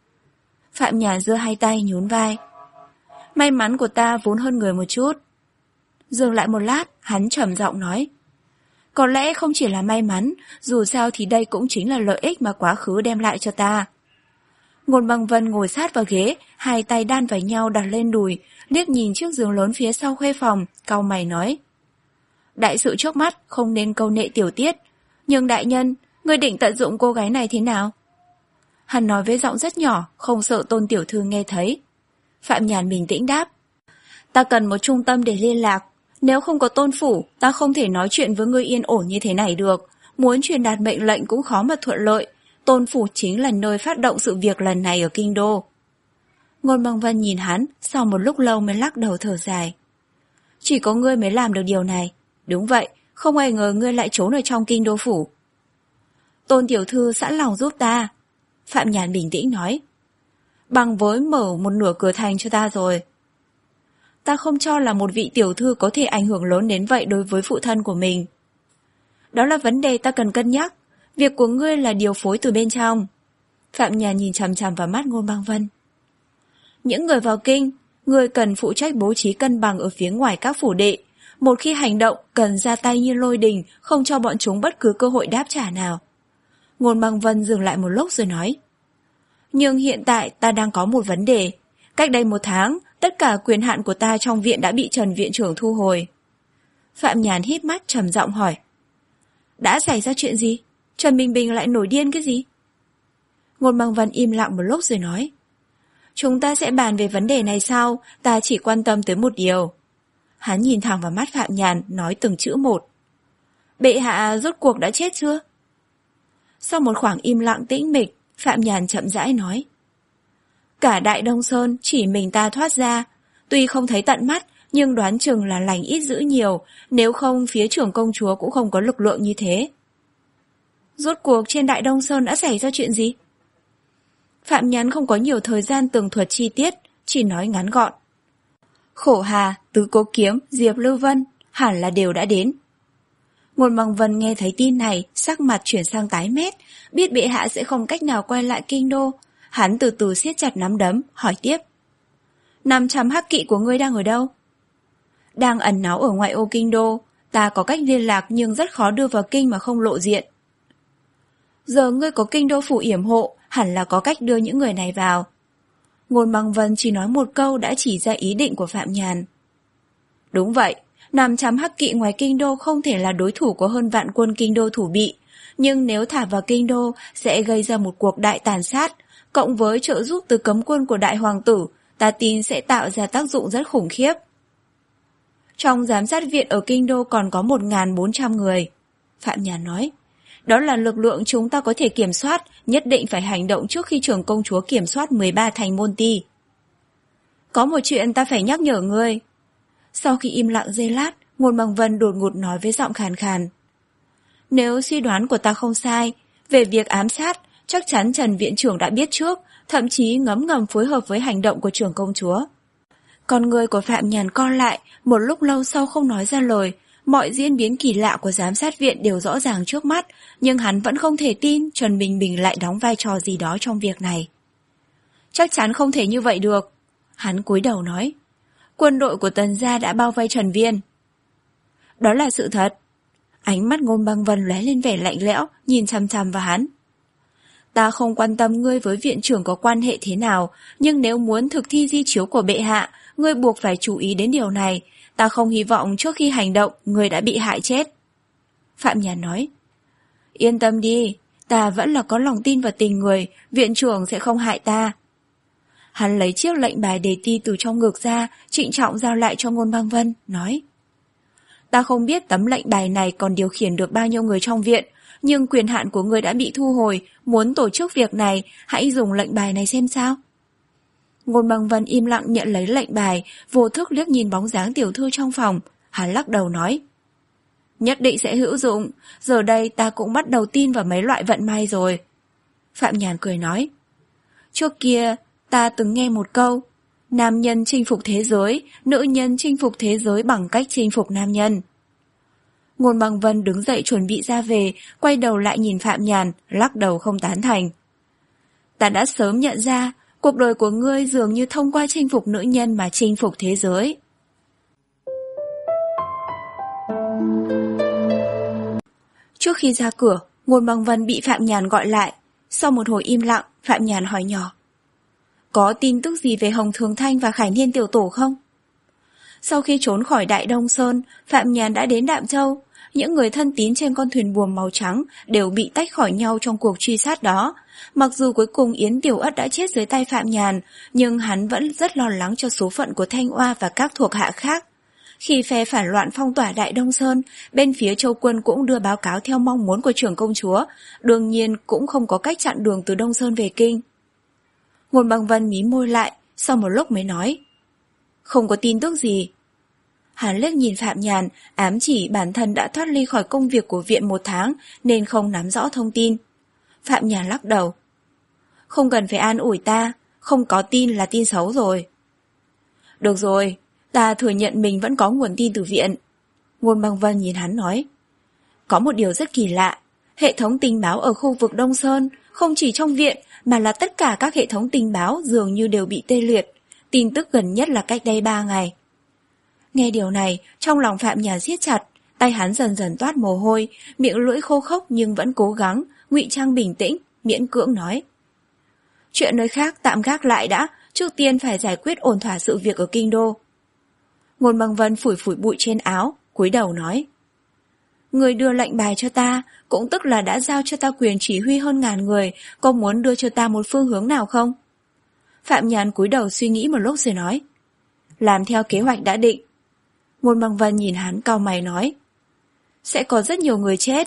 Phạm Nhàn giơ hai tay nhún vai. May mắn của ta vốn hơn người một chút. Dừng lại một lát, hắn trầm giọng nói. Có lẽ không chỉ là may mắn, dù sao thì đây cũng chính là lợi ích mà quá khứ đem lại cho ta. Ngôn Băng Vân ngồi sát vào ghế, hai tay đan vào nhau đặt lên đùi, liếc nhìn chiếc giường lớn phía sau khuê phòng, cau mày nói. Đại sự trước mắt, không nên câu nệ tiểu tiết. Nhưng đại nhân, ngươi định tận dụng cô gái này thế nào? Hắn nói với giọng rất nhỏ, không sợ Tôn tiểu thư nghe thấy. Phạm Nhàn bình tĩnh đáp. Ta cần một trung tâm để liên lạc. Nếu không có Tôn phủ, ta không thể nói chuyện với ngươi yên ổn như thế này được. Muốn truyền đạt mệnh lệnh cũng khó mà thuận lợi. Tôn phủ chính là nơi phát động sự việc lần này ở kinh đô. Ngôn Băng Vân nhìn hắn, sau một lúc lâu mới lắc đầu thở dài. Chỉ có ngươi mới làm được điều này. Đúng vậy, không ai ngờ ngươi lại trốn ở trong kinh đô phủ. Tôn tiểu thư sẵn lòng giúp ta. Phạm Nhàn bình tĩnh nói. Bằng với mở một nửa cửa thành cho ta rồi. Ta không cho là một vị tiểu thư có thể ảnh hưởng lớn đến vậy đối với phụ thân của mình. Đó là vấn đề ta cần cân nhắc. Việc của ngươi là điều phối từ bên trong. Phạm Nhàn nhìn chằm chằm vào mắt Ngôn Băng Vân. Những người vào kinh, ngươi cần phụ trách bố trí cân bằng ở phía ngoài các phủ đệ. Một khi hành động, cần ra tay như lôi đình, không cho bọn chúng bất cứ cơ hội đáp trả nào. Ngôn Băng Vân dừng lại một lúc rồi nói. Nhưng hiện tại ta đang có một vấn đề. Cách đây một tháng, tất cả quyền hạn của ta trong viện đã bị Trần viện trưởng thu hồi. Phạm Nhàn híp mắt trầm giọng hỏi. Đã xảy ra chuyện gì? Trần Bình Bình lại nổi điên cái gì? Ngôn Băng Vân im lặng một lúc rồi nói. Chúng ta sẽ bàn về vấn đề này sau, ta chỉ quan tâm tới một điều. Hắn nhìn thẳng vào mắt Phạm Nhàn, nói từng chữ một. Bệ hạ rốt cuộc đã chết chưa? Sau một khoảng im lặng tĩnh mịch, Phạm Nhàn chậm rãi nói. Cả Đại Đông Sơn chỉ mình ta thoát ra. Tuy không thấy tận mắt, nhưng đoán chừng là lành ít dữ nhiều, nếu không phía trưởng công chúa cũng không có lực lượng như thế. Rốt cuộc trên Đại Đông Sơn đã xảy ra chuyện gì? Phạm Nhàn không có nhiều thời gian tường thuật chi tiết, chỉ nói ngắn gọn. Khổ Hà, Tứ Cố Kiếm, Diệp Lưu Vân hẳn là đều đã đến. Ngôn Băng Vân nghe thấy tin này, sắc mặt chuyển sang tái mét, biết bệ hạ sẽ không cách nào quay lại kinh đô. Hắn từ từ siết chặt nắm đấm, hỏi tiếp. năm trăm hắc kỵ của ngươi đang ở đâu? Đang ẩn náu ở ngoại ô kinh đô, ta có cách liên lạc nhưng rất khó đưa vào kinh mà không lộ diện. Giờ ngươi có kinh đô phủ yểm hộ, hẳn là có cách đưa những người này vào. Ngôn Băng Vân chỉ nói một câu đã chỉ ra ý định của Phạm Nhàn. Đúng vậy, năm trăm hắc kỵ ngoài kinh đô không thể là đối thủ của hơn vạn quân kinh đô thủ bị, nhưng nếu thả vào kinh đô sẽ gây ra một cuộc đại tàn sát, cộng với trợ giúp từ cấm quân của đại hoàng tử, ta tin sẽ tạo ra tác dụng rất khủng khiếp. Trong giám sát viện ở kinh đô còn có một nghìn bốn trăm người. Phạm Nhàn nói, đó là lực lượng chúng ta có thể kiểm soát, nhất định phải hành động trước khi trưởng công chúa kiểm soát mười ba thành môn ti. Có một chuyện ta phải nhắc nhở ngươi. Sau khi im lặng giây lát, Ngôn Băng Vân đột ngột nói với giọng khàn khàn. Nếu suy đoán của ta không sai, về việc ám sát, chắc chắn Trần viện trưởng đã biết trước, thậm chí ngấm ngầm phối hợp với hành động của trưởng công chúa. Con người của Phạm Nhàn co lại, một lúc lâu sau không nói ra lời, Mọi diễn biến kỳ lạ của giám sát viện đều rõ ràng trước mắt, nhưng hắn vẫn không thể tin Trần Bình Bình lại đóng vai trò gì đó trong việc này. Chắc chắn không thể như vậy được. Hắn cúi đầu nói. Quân đội của Tần gia đã bao vây Trần Viên. Đó là sự thật. Ánh mắt Ngôn Băng Vân lóe lên vẻ lạnh lẽo, nhìn chằm chằm vào hắn. Ta không quan tâm ngươi với viện trưởng có quan hệ thế nào, nhưng nếu muốn thực thi di chiếu của bệ hạ, ngươi buộc phải chú ý đến điều này. Ta không hy vọng trước khi hành động, ngươi đã bị hại chết. Phạm Nhàn nói. Yên tâm đi, ta vẫn là có lòng tin vào tình người, viện trưởng sẽ không hại ta. Hắn lấy chiếc lệnh bài đề ti từ trong ngực ra, trịnh trọng giao lại cho Ngôn Băng Vân, nói. Ta không biết tấm lệnh bài này còn điều khiển được bao nhiêu người trong viện, nhưng quyền hạn của ngươi đã bị thu hồi, muốn tổ chức việc này, hãy dùng lệnh bài này xem sao. Ngôn Băng Vân im lặng nhận lấy lệnh bài, vô thức liếc nhìn bóng dáng tiểu thư trong phòng, hắn lắc đầu nói. Nhất định sẽ hữu dụng, giờ đây ta cũng bắt đầu tin vào mấy loại vận may rồi. Phạm Nhàn cười nói. Trước kia, ta từng nghe một câu, nam nhân chinh phục thế giới, nữ nhân chinh phục thế giới bằng cách chinh phục nam nhân. Ngôn Băng Vân đứng dậy chuẩn bị ra về, quay đầu lại nhìn Phạm Nhàn, lắc đầu không tán thành. Ta đã sớm nhận ra, cuộc đời của ngươi dường như thông qua chinh phục nữ nhân mà chinh phục thế giới. Trước khi ra cửa, Ngôn Băng Vân bị Phạm Nhàn gọi lại. Sau một hồi im lặng, Phạm Nhàn hỏi nhỏ. Có tin tức gì về Hồng Thường Thanh và Khải Niên tiểu tổ không? Sau khi trốn khỏi Đại Đông Sơn, Phạm Nhàn đã đến Đạm Châu. Những người thân tín trên con thuyền buồm màu trắng đều bị tách khỏi nhau trong cuộc truy sát đó. Mặc dù cuối cùng Yến Tiểu Ất đã chết dưới tay Phạm Nhàn, nhưng hắn vẫn rất lo lắng cho số phận của Thanh Oa và các thuộc hạ khác. Khi phe phản loạn phong tỏa Đại Đông Sơn, bên phía Châu Quân cũng đưa báo cáo theo mong muốn của trưởng công chúa, đương nhiên cũng không có cách chặn đường từ Đông Sơn về Kinh. Ngôn Băng Vân mím môi lại, sau một lúc mới nói. Không có tin tức gì. Hắn liếc nhìn Phạm Nhàn, ám chỉ bản thân đã thoát ly khỏi công việc của viện một tháng nên không nắm rõ thông tin. Phạm Nhàn lắc đầu. Không cần phải an ủi ta, không có tin là tin xấu rồi. Được rồi, ta thừa nhận mình vẫn có nguồn tin từ viện. Ngôn Băng Vân nhìn hắn nói. Có một điều rất kỳ lạ, hệ thống tình báo ở khu vực Đông Sơn, không chỉ trong viện mà là tất cả các hệ thống tình báo dường như đều bị tê liệt. Tin tức gần nhất là cách đây ba ngày. Nghe điều này, trong lòng Phạm Nhàn siết chặt, tay hắn dần dần toát mồ hôi, miệng lưỡi khô khốc nhưng vẫn cố gắng, ngụy trang bình tĩnh, miễn cưỡng nói. Chuyện nơi khác tạm gác lại đã, trước tiên phải giải quyết ổn thỏa sự việc ở Kinh Đô. Ngôn Băng Vân phủi phủi bụi trên áo, cúi đầu nói. Người đưa lệnh bài cho ta, cũng tức là đã giao cho ta quyền chỉ huy hơn ngàn người, có muốn đưa cho ta một phương hướng nào không? Phạm Nhàn cúi đầu suy nghĩ một lúc rồi nói. Làm theo kế hoạch đã định. Ngôn Băng Vân nhìn hắn cau mày nói. Sẽ có rất nhiều người chết.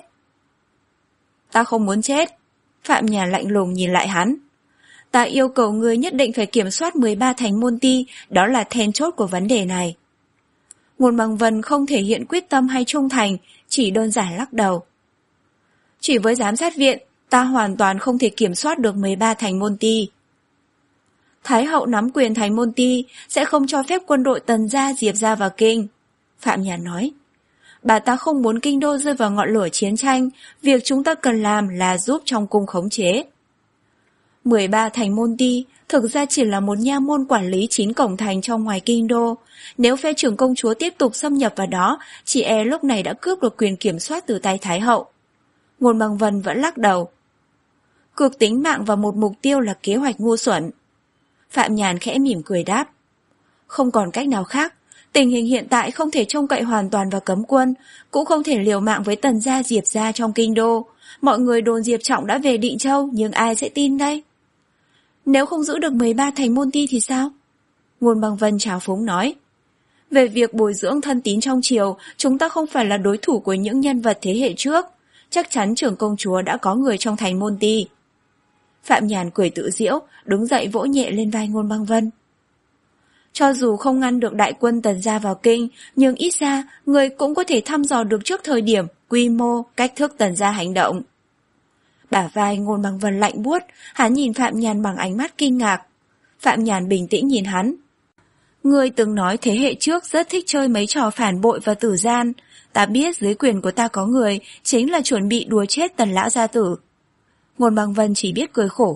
Ta không muốn chết. Phạm Nhàn lạnh lùng nhìn lại hắn. Ta yêu cầu ngươi nhất định phải kiểm soát mười ba thành môn ti, đó là then chốt của vấn đề này. Ngôn Băng Vân không thể hiện quyết tâm hay trung thành, chỉ đơn giản lắc đầu. Chỉ với giám sát viện, ta hoàn toàn không thể kiểm soát được mười ba thành môn ti. Thái hậu nắm quyền thành môn ti, sẽ không cho phép quân đội Tần gia diệp ra vào kinh. Phạm Nhàn nói. Bà ta không muốn Kinh Đô rơi vào ngọn lửa chiến tranh, việc chúng ta cần làm là giúp trong cung khống chế. mười ba thành môn ti thực ra chỉ là một nha môn quản lý chín cổng thành trong ngoài Kinh Đô. Nếu phe trưởng công chúa tiếp tục xâm nhập vào đó, chị e lúc này đã cướp được quyền kiểm soát từ tay Thái hậu. Ngôn Băng Vân vẫn lắc đầu. Cược tính mạng vào một mục tiêu là kế hoạch ngu xuẩn. Phạm Nhàn khẽ mỉm cười đáp. Không còn cách nào khác, tình hình hiện tại không thể trông cậy hoàn toàn vào cấm quân, cũng không thể liều mạng với Tần gia Diệp gia trong Kinh Đô. Mọi người đồn Diệp Trọng đã về Định Châu, nhưng ai sẽ tin đây? Nếu không giữ được mười ba thành môn ti thì sao? Ngôn Băng Vân trào phúng nói. Về việc bồi dưỡng thân tín trong triều, chúng ta không phải là đối thủ của những nhân vật thế hệ trước. Chắc chắn trưởng công chúa đã có người trong thành môn ti. Phạm Nhàn cười tự giễu, đứng dậy vỗ nhẹ lên vai Ngôn Băng Vân. Cho dù không ngăn được đại quân Tần gia vào kinh, nhưng ít ra người cũng có thể thăm dò được trước thời điểm, quy mô, cách thức Tần gia hành động. Bả vai Ngôn Băng Vân lạnh buốt, hắn nhìn Phạm Nhàn bằng ánh mắt kinh ngạc. Phạm Nhàn bình tĩnh nhìn hắn. Ngươi từng nói thế hệ trước rất thích chơi mấy trò phản bội và tử gian. Ta biết dưới quyền của ta có người, chính là chuẩn bị đùa chết Tần lão gia tử. Ngôn Băng Vân chỉ biết cười khổ.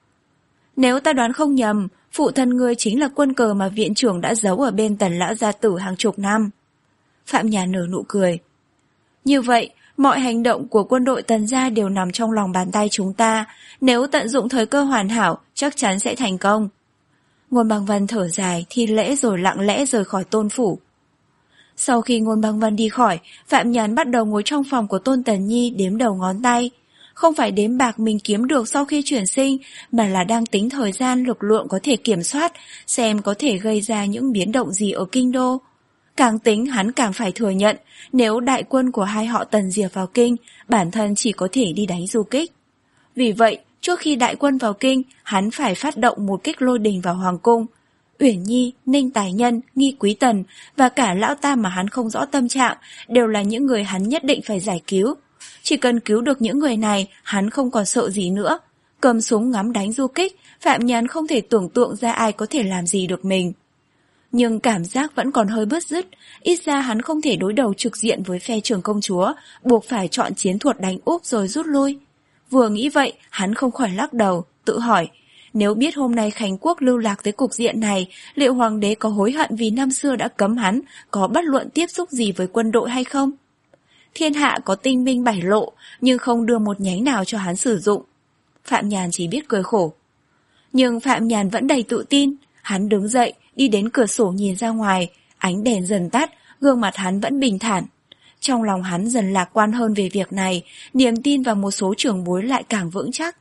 Nếu ta đoán không nhầm, phụ thân ngươi chính là quân cờ mà viện trưởng đã giấu ở bên Tần lão gia tử hàng chục năm. Phạm Nhàn nở nụ cười. Như vậy, mọi hành động của quân đội Tần gia đều nằm trong lòng bàn tay chúng ta. Nếu tận dụng thời cơ hoàn hảo, chắc chắn sẽ thành công. Ngôn Băng Vân thở dài, thi lễ rồi lặng lẽ rời khỏi Tôn phủ. Sau khi Ngôn Băng Vân đi khỏi, Phạm Nhàn bắt đầu ngồi trong phòng của Tôn Tần Nhi đếm đầu ngón tay. Không phải đếm bạc mình kiếm được sau khi chuyển sinh, mà là đang tính thời gian lực lượng có thể kiểm soát, xem có thể gây ra những biến động gì ở kinh đô. Càng tính hắn càng phải thừa nhận, nếu đại quân của hai họ Tần diệt vào kinh, bản thân chỉ có thể đi đánh du kích. Vì vậy, trước khi đại quân vào kinh, hắn phải phát động một kích lôi đình vào hoàng cung. Uyển Nhi, Ninh Tài Nhân, Nghi Quý Tần và cả lão tam mà hắn không rõ tâm trạng đều là những người hắn nhất định phải giải cứu. Chỉ cần cứu được những người này, hắn không còn sợ gì nữa. Cầm súng ngắm đánh du kích, Phạm Nhàn không thể tưởng tượng ra ai có thể làm gì được mình. Nhưng cảm giác vẫn còn hơi bứt rứt, ít ra hắn không thể đối đầu trực diện với phe trưởng công chúa, buộc phải chọn chiến thuật đánh úp rồi rút lui. Vừa nghĩ vậy, hắn không khỏi lắc đầu, tự hỏi, nếu biết hôm nay Khánh Quốc lưu lạc tới cục diện này, liệu hoàng đế có hối hận vì năm xưa đã cấm hắn, có bất luận tiếp xúc gì với quân đội hay không? Thiên hạ có tinh minh bảy lộ, nhưng không đưa một nhánh nào cho hắn sử dụng. Phạm Nhàn chỉ biết cười khổ. Nhưng Phạm Nhàn vẫn đầy tự tin, hắn đứng dậy, đi đến cửa sổ nhìn ra ngoài, ánh đèn dần tắt, gương mặt hắn vẫn bình thản. Trong lòng hắn dần lạc quan hơn về việc này, niềm tin vào một số trưởng bối lại càng vững chắc.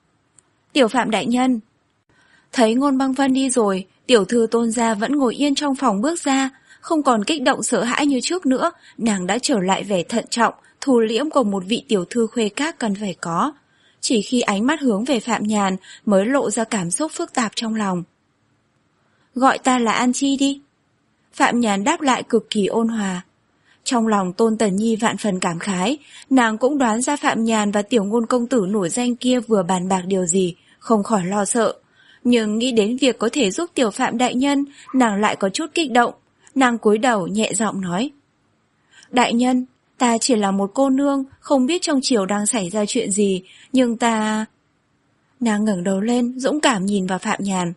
Tiểu Phạm đại nhân. Thấy Ngôn Băng Vân đi rồi, tiểu thư Tôn gia vẫn ngồi yên trong phòng bước ra, không còn kích động sợ hãi như trước nữa, nàng đã trở lại vẻ thận trọng, thu liễm của một vị tiểu thư khuê các cần phải có. Chỉ khi ánh mắt hướng về Phạm Nhàn mới lộ ra cảm xúc phức tạp trong lòng. Gọi ta là An Chi đi. Phạm Nhàn đáp lại cực kỳ ôn hòa. Trong lòng Tôn Tần Nhi vạn phần cảm khái, nàng cũng đoán ra Phạm Nhàn và tiểu ngôn công tử nổi danh kia vừa bàn bạc điều gì, không khỏi lo sợ. Nhưng nghĩ đến việc có thể giúp tiểu Phạm đại nhân, nàng lại có chút kích động. Nàng cúi đầu nhẹ giọng nói. Đại nhân, ta chỉ là một cô nương, không biết trong triều đang xảy ra chuyện gì, nhưng ta... Nàng ngẩng đầu lên, dũng cảm nhìn vào Phạm Nhàn.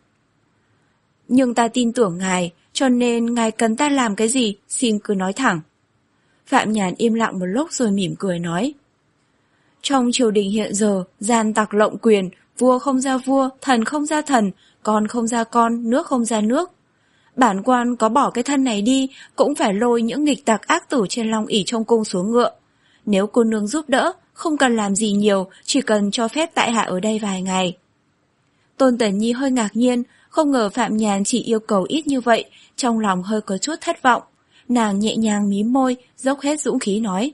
Nhưng ta tin tưởng ngài, cho nên ngài cần ta làm cái gì, xin cứ nói thẳng. Phạm Nhàn im lặng một lúc rồi mỉm cười nói. Trong triều đình hiện giờ, gian tặc lộng quyền, vua không ra vua, thần không ra thần, con không ra con, nước không ra nước. Bản quan có bỏ cái thân này đi, cũng phải lôi những nghịch tặc ác tử trên long ỷ trong cung xuống ngựa. Nếu cô nương giúp đỡ, không cần làm gì nhiều, chỉ cần cho phép tại hạ ở đây vài ngày. Tôn Tần Nhi hơi ngạc nhiên, không ngờ Phạm Nhàn chỉ yêu cầu ít như vậy, trong lòng hơi có chút thất vọng. Nàng nhẹ nhàng mím môi, dốc hết dũng khí nói.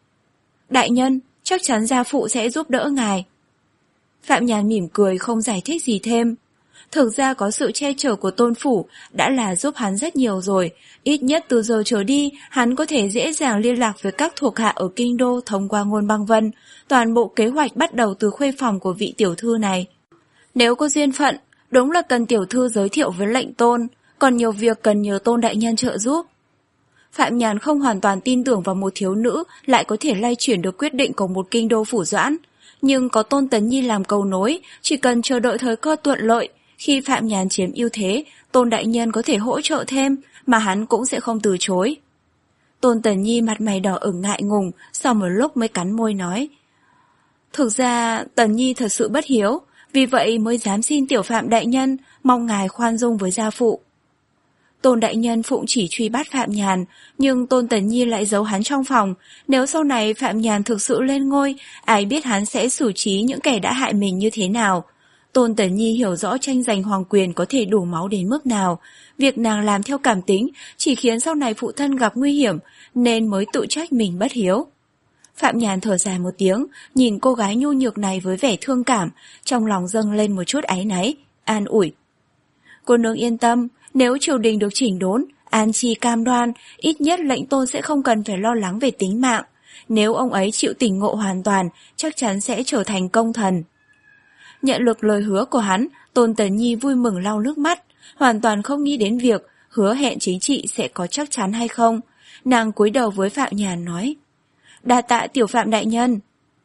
Đại nhân, chắc chắn gia phụ sẽ giúp đỡ ngài. Phạm Nhàn mỉm cười không giải thích gì thêm. Thực ra có sự che chở của Tôn phủ đã là giúp hắn rất nhiều rồi, ít nhất từ giờ trở đi hắn có thể dễ dàng liên lạc với các thuộc hạ ở kinh đô thông qua Ngôn Băng Vân, toàn bộ kế hoạch bắt đầu từ khuê phòng của vị tiểu thư này. Nếu có duyên phận, đúng là cần tiểu thư giới thiệu với lệnh Tôn, còn nhiều việc cần nhờ Tôn đại nhân trợ giúp. Phạm Nhàn không hoàn toàn tin tưởng vào một thiếu nữ lại có thể lay chuyển được quyết định của một kinh đô phủ doãn, nhưng có Tôn Tấn Nhi làm cầu nối, chỉ cần chờ đợi thời cơ thuận lợi. Khi Phạm Nhàn chiếm ưu thế, Tôn đại nhân có thể hỗ trợ thêm, mà hắn cũng sẽ không từ chối. Tôn Tần Nhi mặt mày đỏ ửng ngại ngùng, sau một lúc mới cắn môi nói. Thực ra, Tần Nhi thật sự bất hiếu, vì vậy mới dám xin tiểu Phạm đại nhân, mong ngài khoan dung với gia phụ. Tôn đại nhân phụng chỉ truy bắt Phạm Nhàn, nhưng Tôn Tần Nhi lại giấu hắn trong phòng. Nếu sau này Phạm Nhàn thực sự lên ngôi, ai biết hắn sẽ xử trí những kẻ đã hại mình như thế nào. Tôn Tần Nhi hiểu rõ tranh giành hoàng quyền có thể đổ máu đến mức nào. Việc nàng làm theo cảm tính chỉ khiến sau này phụ thân gặp nguy hiểm, nên mới tự trách mình bất hiếu. Phạm Nhàn thở dài một tiếng, nhìn cô gái nhu nhược này với vẻ thương cảm, trong lòng dâng lên một chút áy náy, an ủi. Cô nương yên tâm, nếu triều đình được chỉnh đốn, An Chi cam đoan, ít nhất lệnh Tôn sẽ không cần phải lo lắng về tính mạng. Nếu ông ấy chịu tỉnh ngộ hoàn toàn, chắc chắn sẽ trở thành công thần. Nhận được lời hứa của hắn, Tôn Tần Nhi vui mừng lau nước mắt, hoàn toàn không nghĩ đến việc hứa hẹn chính trị sẽ có chắc chắn hay không. Nàng cúi đầu với Phạm Nhàn nói: Đa tạ tiểu Phạm đại nhân.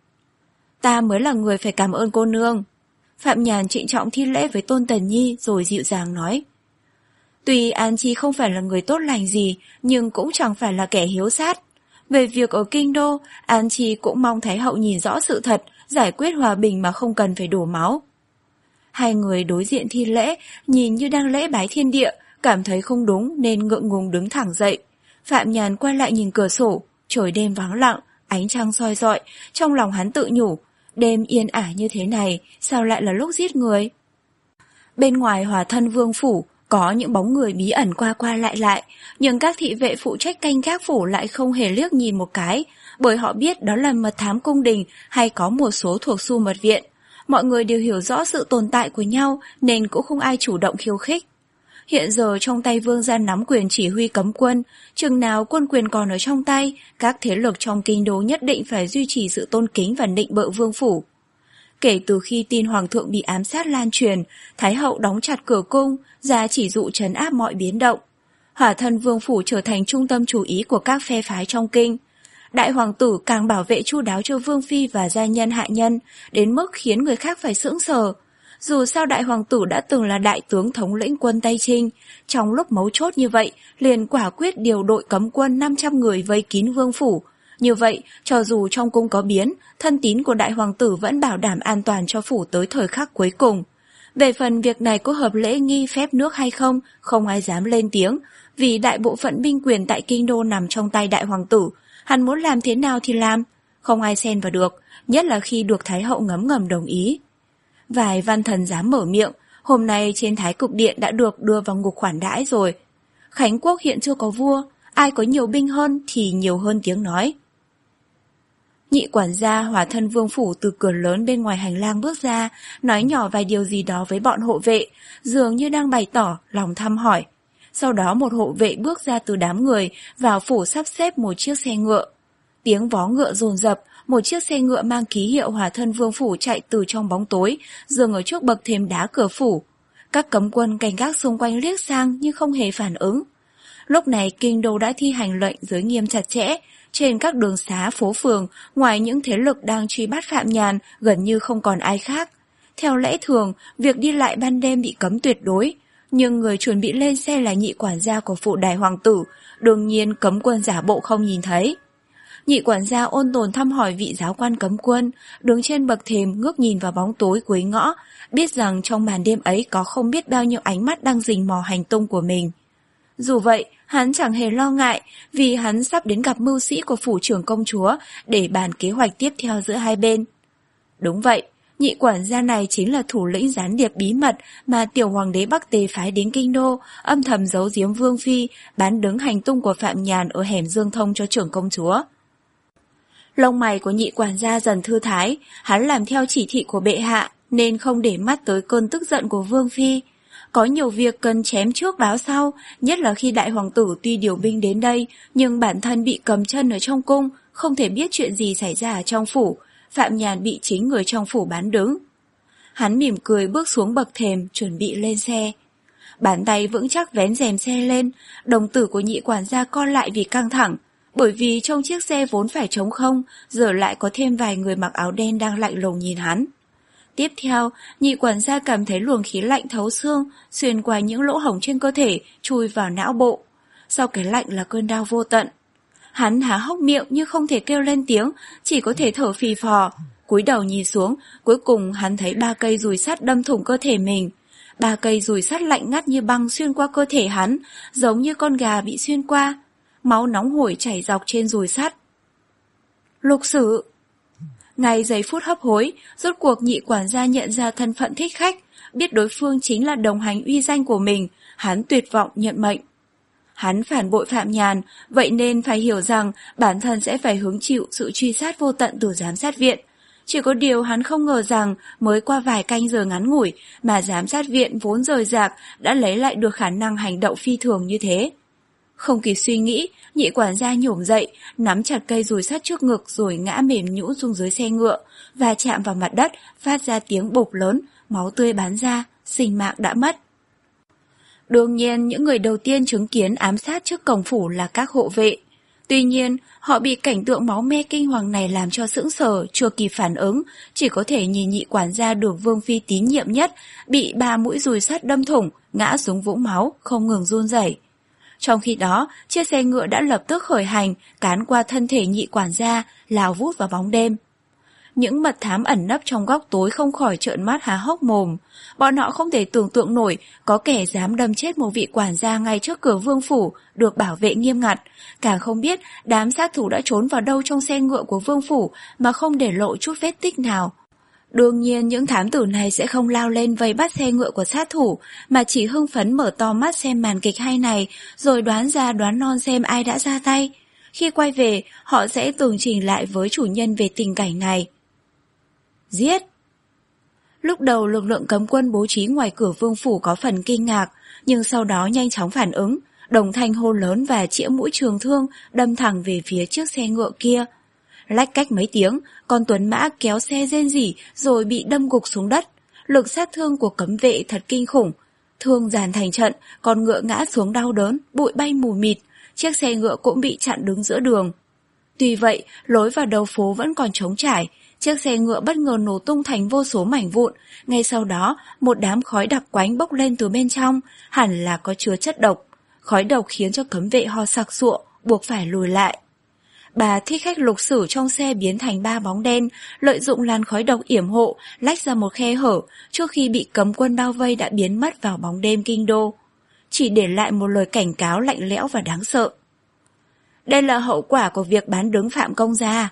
Ta mới là người phải cảm ơn cô nương. Phạm Nhàn trịnh trọng thi lễ với Tôn Tần Nhi rồi dịu dàng nói: Tuy An Chi không phải là người tốt lành gì, nhưng cũng chẳng phải là kẻ hiếu sát. Về việc ở Kinh Đô, An Chi cũng mong Thái hậu nhìn rõ sự thật, giải quyết hòa bình mà không cần phải đổ máu. Hai người đối diện thi lễ, nhìn như đang lễ bái thiên địa, cảm thấy không đúng nên ngượng ngùng đứng thẳng dậy. Phạm Nhàn quay lại nhìn cửa sổ, trời đêm vắng lặng, ánh trăng soi rọi, trong lòng hắn tự nhủ, đêm yên ả như thế này, sao lại là lúc giết người? Bên ngoài Hòa Thân Vương phủ, có những bóng người bí ẩn qua qua lại lại, nhưng các thị vệ phụ trách canh gác phủ lại không hề liếc nhìn một cái, bởi họ biết đó là mật thám cung đình hay có một số thuộc Xu mật viện. Mọi người đều hiểu rõ sự tồn tại của nhau nên cũng không ai chủ động khiêu khích. Hiện giờ trong tay vương gia nắm quyền chỉ huy cấm quân, chừng nào quân quyền còn ở trong tay, các thế lực trong kinh đô nhất định phải duy trì sự tôn kính và nịnh bợ vương phủ. Kể từ khi tin hoàng thượng bị ám sát lan truyền, Thái hậu đóng chặt cửa cung, ra chỉ dụ trấn áp mọi biến động. Hỏa Thân Vương phủ trở thành trung tâm chú ý của các phe phái trong kinh. Đại hoàng tử càng bảo vệ chu đáo cho vương phi và gia nhân hạ nhân, đến mức khiến người khác phải sững sờ. Dù sao đại hoàng tử đã từng là đại tướng thống lĩnh quân Tây Trinh, trong lúc mấu chốt như vậy, liền quả quyết điều đội cấm quân năm trăm người vây kín vương phủ. Như vậy, cho dù trong cung có biến, thân tín của đại hoàng tử vẫn bảo đảm an toàn cho phủ tới thời khắc cuối cùng. Về phần việc này có hợp lễ nghi phép nước hay không, không ai dám lên tiếng, vì đại bộ phận binh quyền tại kinh đô nằm trong tay đại hoàng tử, hắn muốn làm thế nào thì làm, không ai xen vào được, nhất là khi được Thái hậu ngấm ngầm đồng ý. Vài văn thần dám mở miệng, hôm nay trên Thái Cực Điện đã được đưa vào ngục khoản đãi rồi. Khánh quốc hiện chưa có vua, ai có nhiều binh hơn thì nhiều hơn tiếng nói. Nhị quản gia Hỏa Thân Vương phủ từ cửa lớn bên ngoài hành lang bước ra, nói nhỏ vài điều gì đó với bọn hộ vệ, dường như đang bày tỏ lòng thăm hỏi. Sau đó một hộ vệ bước ra từ đám người, vào phủ sắp xếp một chiếc xe ngựa. Tiếng vó ngựa dồn dập, một chiếc xe ngựa mang ký hiệu Hỏa Thân Vương phủ chạy từ trong bóng tối, dừng ở trước bậc thềm đá cửa phủ. Các cấm quân canh gác xung quanh liếc sang nhưng không hề phản ứng. Lúc này kinh đô đã thi hành lệnh giới nghiêm chặt chẽ. Trên các đường xá phố phường, ngoài những thế lực đang truy bắt Phạm Nhàn, gần như không còn ai khác. Theo lẽ thường, việc đi lại ban đêm bị cấm tuyệt đối, nhưng người chuẩn bị lên xe là nhị quản gia của phụ đại hoàng tử, đương nhiên cấm quân giả bộ không nhìn thấy. Nhị quản gia ôn tồn thăm hỏi vị giáo quan cấm quân, đứng trên bậc thềm ngước nhìn vào bóng tối cuối ngõ, biết rằng trong màn đêm ấy có không biết bao nhiêu ánh mắt đang rình mò hành tung của mình. Dù vậy, hắn chẳng hề lo ngại, vì hắn sắp đến gặp mưu sĩ của phủ trưởng công chúa để bàn kế hoạch tiếp theo giữa hai bên. Đúng vậy, nhị quản gia này chính là thủ lĩnh gián điệp bí mật mà tiểu hoàng đế Bắc Tề phái đến kinh đô, âm thầm giấu giếm vương phi, bán đứng hành tung của Phạm Nhàn ở hẻm Dương Thông cho trưởng công chúa. Lông mày của nhị quản gia dần thư thái, hắn làm theo chỉ thị của bệ hạ nên không để mắt tới cơn tức giận của vương phi. Có nhiều việc cần chém trước báo sau, nhất là khi đại hoàng tử tuy điều binh đến đây, nhưng bản thân bị cầm chân ở trong cung, không thể biết chuyện gì xảy ra ở trong phủ, Phạm Nhàn bị chính người trong phủ bán đứng. Hắn mỉm cười bước xuống bậc thềm, chuẩn bị lên xe. Bàn tay vững chắc vén rèm xe lên, đồng tử của nhị quản gia co lại vì căng thẳng, bởi vì trong chiếc xe vốn phải trống không, giờ lại có thêm vài người mặc áo đen đang lạnh lùng nhìn hắn. Tiếp theo, nhị quản gia cảm thấy luồng khí lạnh thấu xương, xuyên qua những lỗ hổng trên cơ thể, chui vào não bộ. Sau cái lạnh là cơn đau vô tận. Hắn há hốc miệng nhưng không thể kêu lên tiếng, chỉ có thể thở phì phò. Cúi đầu nhìn xuống, cuối cùng hắn thấy ba cây dùi sắt đâm thủng cơ thể mình. Ba cây dùi sắt lạnh ngắt như băng xuyên qua cơ thể hắn, giống như con gà bị xuyên qua. Máu nóng hổi chảy dọc trên dùi sắt. Lục Sử. Ngay giây phút hấp hối, rốt cuộc nhị quản gia nhận ra thân phận thích khách, biết đối phương chính là đồng hành uy danh của mình, hắn tuyệt vọng nhận mệnh. Hắn phản bội Phạm Nhàn, vậy nên phải hiểu rằng bản thân sẽ phải hứng chịu sự truy sát vô tận từ giám sát viện. Chỉ có điều hắn không ngờ rằng mới qua vài canh giờ ngắn ngủi mà giám sát viện vốn rời rạc đã lấy lại được khả năng hành động phi thường như thế. Không kịp suy nghĩ, nhị quản gia nhổm dậy, nắm chặt cây dùi sắt trước ngực rồi ngã mềm nhũn xuống dưới xe ngựa, và chạm vào mặt đất, phát ra tiếng bộp lớn, máu tươi bắn ra, sinh mạng đã mất. Đương nhiên, những người đầu tiên chứng kiến ám sát trước cổng phủ là các hộ vệ. Tuy nhiên, họ bị cảnh tượng máu me kinh hoàng này làm cho sững sờ, chưa kịp phản ứng, chỉ có thể nhìn nhị quản gia được Vương Phi tín nhiệm nhất, bị ba mũi dùi sắt đâm thủng, ngã xuống vũng máu, không ngừng run rẩy. Trong khi đó, chiếc xe ngựa đã lập tức khởi hành, cán qua thân thể nhị quản gia, lao vút vào bóng đêm. Những mật thám ẩn nấp trong góc tối không khỏi trợn mắt há hốc mồm. Bọn họ không thể tưởng tượng nổi có kẻ dám đâm chết một vị quản gia ngay trước cửa vương phủ, được bảo vệ nghiêm ngặt. Càng không biết đám sát thủ đã trốn vào đâu trong xe ngựa của vương phủ mà không để lộ chút vết tích nào. Đương nhiên những thám tử này sẽ không lao lên vây bắt xe ngựa của sát thủ, mà chỉ hưng phấn mở to mắt xem màn kịch hay này, rồi đoán ra đoán non xem ai đã ra tay. Khi quay về, họ sẽ tường trình lại với chủ nhân về tình cảnh này. Giết! Lúc đầu lực lượng cấm quân bố trí ngoài cửa vương phủ có phần kinh ngạc, nhưng sau đó nhanh chóng phản ứng, đồng thanh hô lớn và chĩa mũi trường thương đâm thẳng về phía chiếc xe ngựa kia. Lách cách mấy tiếng, con tuấn mã kéo xe rên rỉ rồi bị đâm gục xuống đất. Lực sát thương của cấm vệ thật kinh khủng. Thương dàn thành trận, con ngựa ngã xuống đau đớn, bụi bay mù mịt, chiếc xe ngựa cũng bị chặn đứng giữa đường. Tuy vậy, lối vào đầu phố vẫn còn trống trải, chiếc xe ngựa bất ngờ nổ tung thành vô số mảnh vụn, ngay sau đó một đám khói đặc quánh bốc lên từ bên trong, hẳn là có chứa chất độc. Khói độc khiến cho cấm vệ ho sặc sụa, buộc phải lùi lại. Bà thích khách lục sử trong xe biến thành ba bóng đen, lợi dụng làn khói độc yểm hộ, lách ra một khe hở, trước khi bị cấm quân bao vây đã biến mất vào bóng đêm kinh đô. Chỉ để lại một lời cảnh cáo lạnh lẽo và đáng sợ. Đây là hậu quả của việc bán đứng Phạm công gia.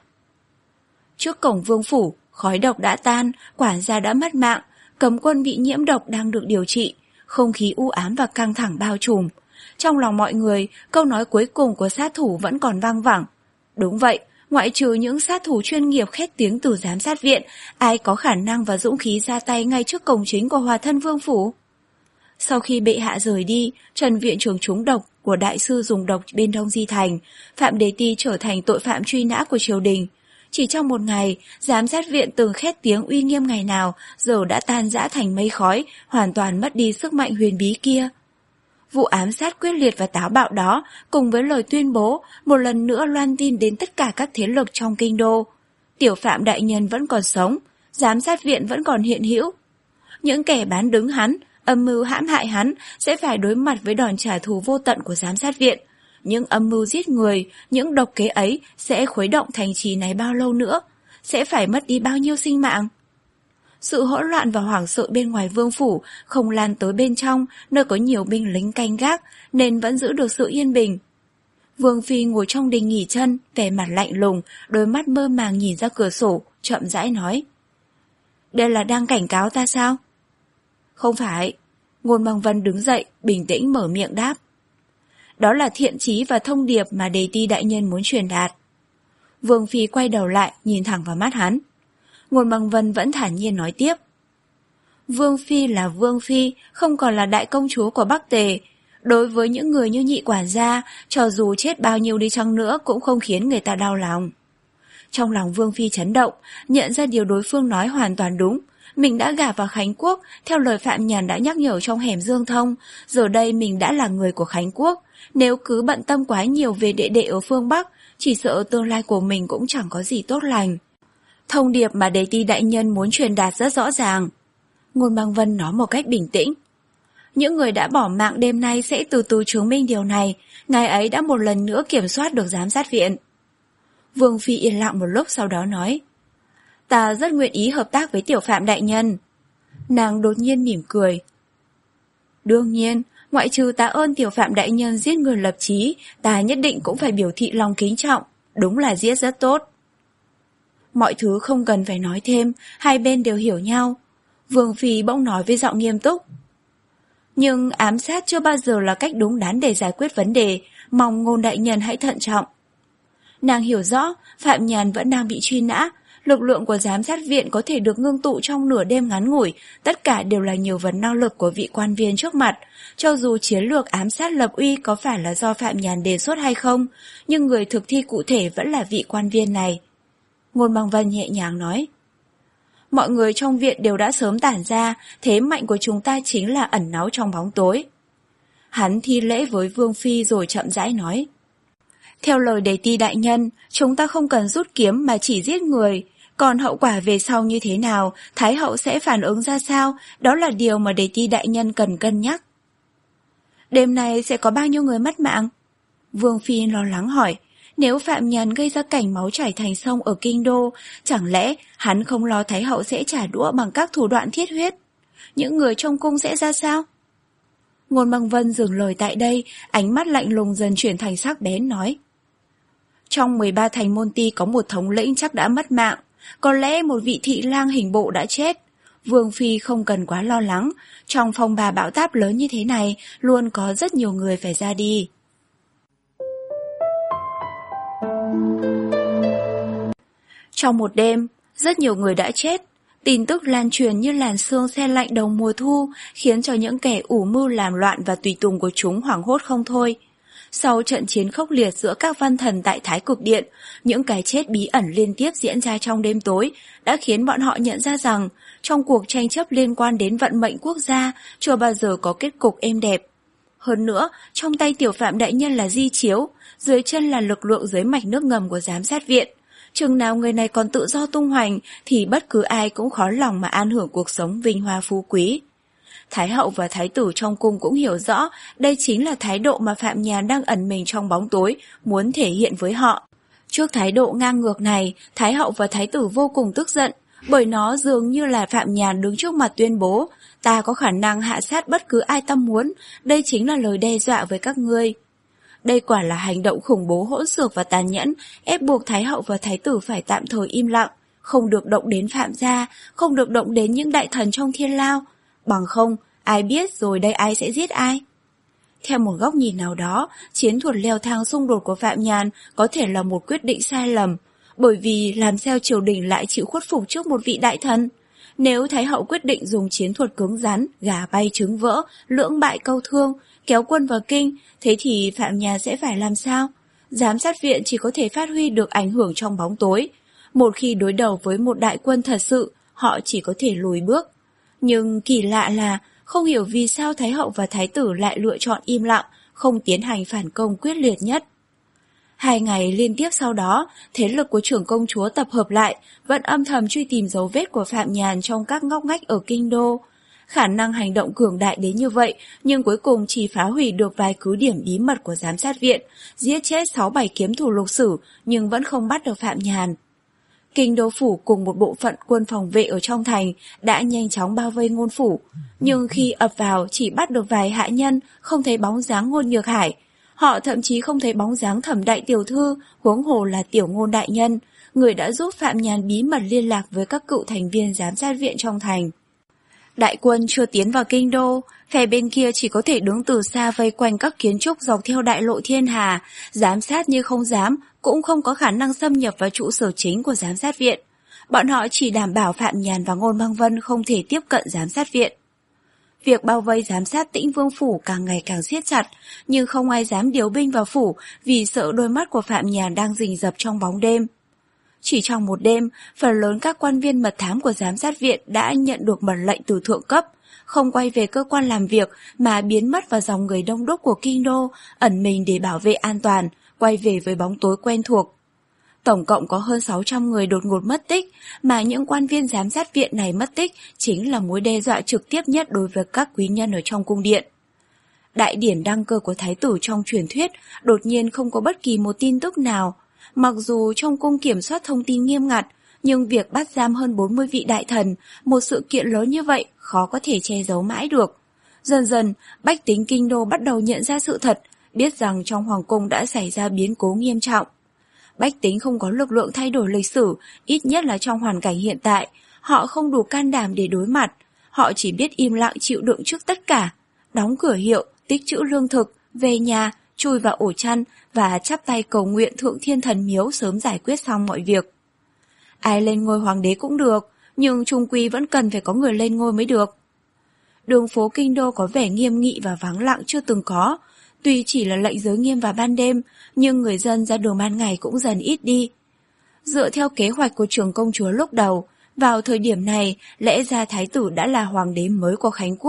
Trước cổng vương phủ, khói độc đã tan, quản gia đã mất mạng, cấm quân bị nhiễm độc đang được điều trị, không khí u ám và căng thẳng bao trùm. Trong lòng mọi người, câu nói cuối cùng của sát thủ vẫn còn vang vẳng. Đúng vậy, ngoại trừ những sát thủ chuyên nghiệp khét tiếng từ giám sát viện, ai có khả năng và dũng khí ra tay ngay trước cổng chính của Hòa Thân Vương phủ? Sau khi bệ hạ rời đi, Trần viện trưởng trúng độc của đại sư dùng độc bên Đông Di Thành, Phạm Đề Ti trở thành tội phạm truy nã của triều đình. Chỉ trong một ngày, giám sát viện từng khét tiếng uy nghiêm ngày nào, giờ đã tan rã thành mây khói, hoàn toàn mất đi sức mạnh huyền bí kia. Vụ ám sát quyết liệt và táo bạo đó, cùng với lời tuyên bố, một lần nữa loan tin đến tất cả các thế lực trong kinh đô. Tiểu Phạm đại nhân vẫn còn sống, giám sát viện vẫn còn hiện hữu. Những kẻ bán đứng hắn, âm mưu hãm hại hắn sẽ phải đối mặt với đòn trả thù vô tận của giám sát viện. Những âm mưu giết người, những độc kế ấy sẽ khuấy động thành trì này bao lâu nữa, sẽ phải mất đi bao nhiêu sinh mạng. Sự hỗn loạn và hoảng sợ bên ngoài vương phủ không lan tới bên trong, nơi có nhiều binh lính canh gác, nên vẫn giữ được sự yên bình. Vương Phi ngồi trong đình nghỉ chân, vẻ mặt lạnh lùng, đôi mắt mơ màng nhìn ra cửa sổ, chậm rãi nói. Đây là đang cảnh cáo ta sao? Không phải. Ngôn Bằng Vân đứng dậy, bình tĩnh mở miệng đáp. Đó là thiện chí và thông điệp mà Đề Ti đại nhân muốn truyền đạt. Vương Phi quay đầu lại, nhìn thẳng vào mắt hắn. Ngôn Bằng Vân vẫn thản nhiên nói tiếp. Vương Phi là Vương Phi, không còn là đại công chúa của Bắc Tề. Đối với những người như nhị quản gia, cho dù chết bao nhiêu đi chăng nữa cũng không khiến người ta đau lòng. Trong lòng Vương Phi chấn động, nhận ra điều đối phương nói hoàn toàn đúng. Mình đã gả vào Khánh Quốc, theo lời Phạm Nhàn đã nhắc nhở trong hẻm Dương Thông, giờ đây mình đã là người của Khánh Quốc. Nếu cứ bận tâm quá nhiều về đệ đệ ở phương Bắc, chỉ sợ tương lai của mình cũng chẳng có gì tốt lành. Thông điệp mà Đề Ti đại nhân muốn truyền đạt rất rõ ràng. Ngôn Bằng Vân nói một cách bình tĩnh. Những người đã bỏ mạng đêm nay sẽ từ từ chứng minh điều này, ngài ấy đã một lần nữa kiểm soát được giám sát viện. Vương Phi yên lặng một lúc sau đó nói. Ta rất nguyện ý hợp tác với Tiểu Phạm đại nhân. Nàng đột nhiên mỉm cười. Đương nhiên, ngoại trừ tạ ơn Tiểu Phạm đại nhân giết người lập chí, ta nhất định cũng phải biểu thị lòng kính trọng, đúng là giết rất tốt. Mọi thứ không cần phải nói thêm, hai bên đều hiểu nhau. Vương Phi bỗng nói với giọng nghiêm túc. Nhưng ám sát chưa bao giờ là cách đúng đắn để giải quyết vấn đề, mong Ngôn đại nhân hãy thận trọng. Nàng hiểu rõ, Phạm Nhàn vẫn đang bị truy nã, lực lượng của giám sát viện có thể được ngưng tụ trong nửa đêm ngắn ngủi, tất cả đều là nhiều vấn năng lực của vị quan viên trước mặt. Cho dù chiến lược ám sát lập uy có phải là do Phạm Nhàn đề xuất hay không, nhưng người thực thi cụ thể vẫn là vị quan viên này. Ngôn Bằng Vân nhẹ nhàng nói. Mọi người trong viện đều đã sớm tản ra, thế mạnh của chúng ta chính là ẩn náu trong bóng tối. Hắn thi lễ với Vương Phi rồi chậm rãi nói. Theo lời Đế Ti đại nhân, chúng ta không cần rút kiếm mà chỉ giết người. Còn hậu quả về sau như thế nào, Thái hậu sẽ phản ứng ra sao, đó là điều mà Đế Ti đại nhân cần cân nhắc. Đêm nay sẽ có bao nhiêu người mất mạng? Vương Phi lo lắng hỏi. Nếu Phạm Nhàn gây ra cảnh máu chảy thành sông ở Kinh Đô, chẳng lẽ hắn không lo Thái hậu sẽ trả đũa bằng các thủ đoạn thiết huyết? Những người trong cung sẽ ra sao? Ngôn Băng Vân dừng lời tại đây, ánh mắt lạnh lùng dần chuyển thành sắc bén nói. Trong mười ba thành môn ti có một thống lĩnh chắc đã mất mạng, có lẽ một vị thị lang hình bộ đã chết. Vương Phi không cần quá lo lắng, trong phong ba bão táp lớn như thế này, luôn có rất nhiều người phải ra đi. Trong một đêm, rất nhiều người đã chết. Tin tức lan truyền như làn sương se lạnh đầu mùa thu, khiến cho những kẻ ủ mưu làm loạn và tùy tùng của chúng hoảng hốt không thôi. Sau trận chiến khốc liệt giữa các văn thần tại Thái Cực Điện, những cái chết bí ẩn liên tiếp diễn ra trong đêm tối đã khiến bọn họ nhận ra rằng trong cuộc tranh chấp liên quan đến vận mệnh quốc gia chưa bao giờ có kết cục êm đẹp. Hơn nữa, trong tay Tiểu Phạm đại nhân là di chiếu, dưới chân là lực lượng dưới mạch nước ngầm của giám sát viện. Chừng nào người này còn tự do tung hoành thì bất cứ ai cũng khó lòng mà an hưởng cuộc sống vinh hoa phú quý. Thái hậu và thái tử trong cung cũng hiểu rõ đây chính là thái độ mà Phạm Nhàn đang ẩn mình trong bóng tối muốn thể hiện với họ. Trước thái độ ngang ngược này, thái hậu và thái tử vô cùng tức giận, bởi nó dường như là Phạm Nhàn đứng trước mặt tuyên bố ta có khả năng hạ sát bất cứ ai ta muốn, đây chính là lời đe dọa với các ngươi. Đây quả là hành động khủng bố hỗn xược và tàn nhẫn, ép buộc Thái hậu và Thái tử phải tạm thời im lặng, không được động đến Phạm gia, không được động đến những đại thần trong thiên lao. Bằng không, ai biết rồi đây ai sẽ giết ai? Theo một góc nhìn nào đó, chiến thuật leo thang xung đột của Phạm Nhàn có thể là một quyết định sai lầm, bởi vì làm sao triều đình lại chịu khuất phục trước một vị đại thần? Nếu Thái hậu quyết định dùng chiến thuật cứng rắn, gà bay trứng vỡ, lưỡng bại câu thương, kéo quân vào kinh, thế thì Phạm Nhàn sẽ phải làm sao? Giám sát viện chỉ có thể phát huy được ảnh hưởng trong bóng tối. Một khi đối đầu với một đại quân thật sự, họ chỉ có thể lùi bước. Nhưng kỳ lạ là, không hiểu vì sao Thái hậu và Thái tử lại lựa chọn im lặng, không tiến hành phản công quyết liệt nhất. Hai ngày liên tiếp sau đó, thế lực của trưởng công chúa tập hợp lại, vẫn âm thầm truy tìm dấu vết của Phạm Nhàn trong các ngóc ngách ở Kinh Đô. Khả năng hành động cường đại đến như vậy, nhưng cuối cùng chỉ phá hủy được vài cứ điểm bí mật của giám sát viện, giết chết sáu bảy kiếm thủ lục sử, nhưng vẫn không bắt được Phạm Nhàn. Kinh Đô phủ cùng một bộ phận quân phòng vệ ở trong thành đã nhanh chóng bao vây Ngôn phủ, nhưng khi ập vào chỉ bắt được vài hạ nhân, không thấy bóng dáng Ngôn Nhược Hải. Họ thậm chí không thấy bóng dáng Thẩm đại tiểu thư, huống hồ là Tiểu Ngôn đại nhân, người đã giúp Phạm Nhàn bí mật liên lạc với các cựu thành viên giám sát viện trong thành. Đại quân chưa tiến vào Kinh Đô, phe bên kia chỉ có thể đứng từ xa vây quanh các kiến trúc dọc theo đại lộ thiên hà, giám sát như không dám, cũng không có khả năng xâm nhập vào trụ sở chính của giám sát viện. Bọn họ chỉ đảm bảo Phạm Nhàn và Ngôn Băng Vân không thể tiếp cận giám sát viện. Việc bao vây giám sát Tĩnh Vương phủ càng ngày càng siết chặt, nhưng không ai dám điều binh vào phủ vì sợ đôi mắt của Phạm Nhàn đang rình rập trong bóng đêm. Chỉ trong một đêm, phần lớn các quan viên mật thám của giám sát viện đã nhận được mật lệnh từ thượng cấp, không quay về cơ quan làm việc mà biến mất vào dòng người đông đúc của Kinh Đô, ẩn mình để bảo vệ an toàn, quay về với bóng tối quen thuộc. Tổng cộng có hơn sáu trăm người đột ngột mất tích, mà những quan viên giám sát viện này mất tích chính là mối đe dọa trực tiếp nhất đối với các quý nhân ở trong cung điện. Đại điển đăng cơ của thái tử trong truyền thuyết đột nhiên không có bất kỳ một tin tức nào. Mặc dù trong cung kiểm soát thông tin nghiêm ngặt, nhưng việc bắt giam hơn bốn mươi vị đại thần, một sự kiện lớn như vậy khó có thể che giấu mãi được. Dần dần, bách tính Kinh Đô bắt đầu nhận ra sự thật, biết rằng trong hoàng cung đã xảy ra biến cố nghiêm trọng. Bách tính không có lực lượng thay đổi lịch sử, ít nhất là trong hoàn cảnh hiện tại, họ không đủ can đảm để đối mặt, họ chỉ biết im lặng chịu đựng trước tất cả, đóng cửa hiệu, tích trữ lương thực, về nhà, chui vào ổ chăn và chắp tay cầu nguyện Thượng Thiên Thần Miếu sớm giải quyết xong mọi việc. Ai lên ngôi hoàng đế cũng được, nhưng chung quy vẫn cần phải có người lên ngôi mới được. Đường phố Kinh Đô có vẻ nghiêm nghị và vắng lặng chưa từng có. Tuy chỉ là lệnh giới nghiêm vào ban đêm, nhưng người dân ra đường ban ngày cũng dần ít đi. Dựa theo kế hoạch của trưởng công chúa lúc đầu, vào thời điểm này, lẽ ra thái tử đã là hoàng đế mới của Khánh Quốc,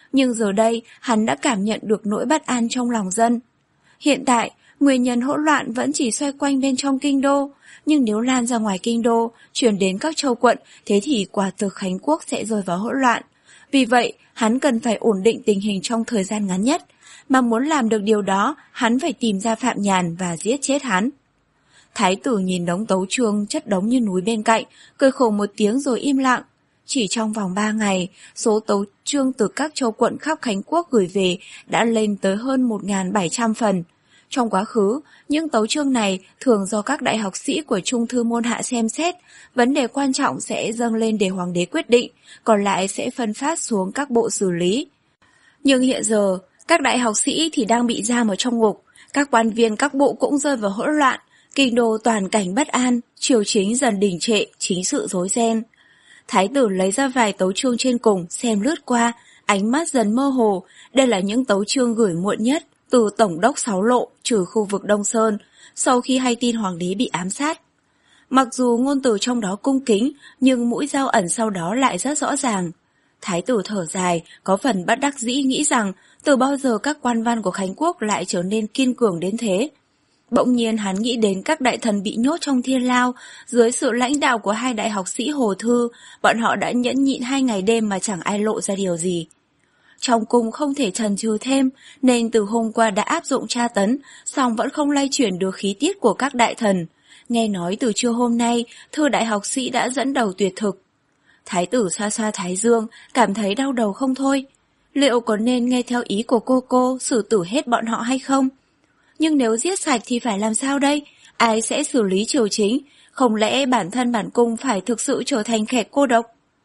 Nhưng giờ đây, hắn đã cảm nhận được nỗi bất an trong lòng dân. Hiện tại, nguyên nhân hỗn loạn vẫn chỉ xoay quanh bên trong kinh đô, nhưng nếu lan ra ngoài kinh đô, chuyển đến các châu quận, thế thì quả thực Khánh Quốc sẽ rơi vào hỗn loạn. Vì vậy, hắn cần phải ổn định tình hình trong thời gian ngắn nhất, mà muốn làm được điều đó, hắn phải tìm ra Phạm Nhàn và giết chết hắn. Thái tử nhìn đống tấu chương chất đống như núi bên cạnh, cười khổ một tiếng rồi im lặng. Chỉ trong vòng ba ngày, số tấu chương từ các châu quận khắp Khánh Quốc gửi về đã lên tới hơn một nghìn bảy trăm phần. Trong quá khứ, những tấu chương này thường do các đại học sĩ của Trung thư môn hạ xem xét, vấn đề quan trọng sẽ dâng lên để hoàng đế quyết định, còn lại sẽ phân phát xuống các bộ xử lý. Nhưng hiện giờ, các đại học sĩ thì đang bị giam ở trong ngục, các quan viên các bộ cũng rơi vào hỗn loạn, kinh đô toàn cảnh bất an, triều chính dần đình trệ, chính sự rối ren. Thái tử lấy ra vài tấu chương trên cùng, xem lướt qua, ánh mắt dần mơ hồ, đây là những tấu chương gửi muộn nhất, từ Tổng đốc Sáu Lộ trừ khu vực Đông Sơn, sau khi hay tin hoàng đế bị ám sát. Mặc dù ngôn từ trong đó cung kính, nhưng mũi dao ẩn sau đó lại rất rõ ràng. Thái tử thở dài, có phần bất đắc dĩ nghĩ rằng từ bao giờ các quan văn của Khánh Quốc lại trở nên kiên cường đến thế. Bỗng nhiên hắn nghĩ đến các đại thần bị nhốt trong thiên lao, dưới sự lãnh đạo của hai đại học sĩ Hồ Thư, bọn họ đã nhẫn nhịn hai ngày đêm mà chẳng ai lộ ra điều gì. Trong cung không thể chần chừ thêm, nên từ hôm qua đã áp dụng tra tấn, song vẫn không lay chuyển được khí tiết của các đại thần. Nghe nói từ trưa hôm nay, Thư đại học sĩ đã dẫn đầu tuyệt thực. Thái tử xoa xoa thái dương, cảm thấy đau đầu không thôi. Liệu có nên nghe theo ý của cô cô xử tử hết bọn họ hay không? Nhưng nếu giết sạch thì phải làm sao đây? Ai sẽ xử lý triều chính? Không lẽ bản thân bản cung phải thực sự trở thành kẻ cô độc?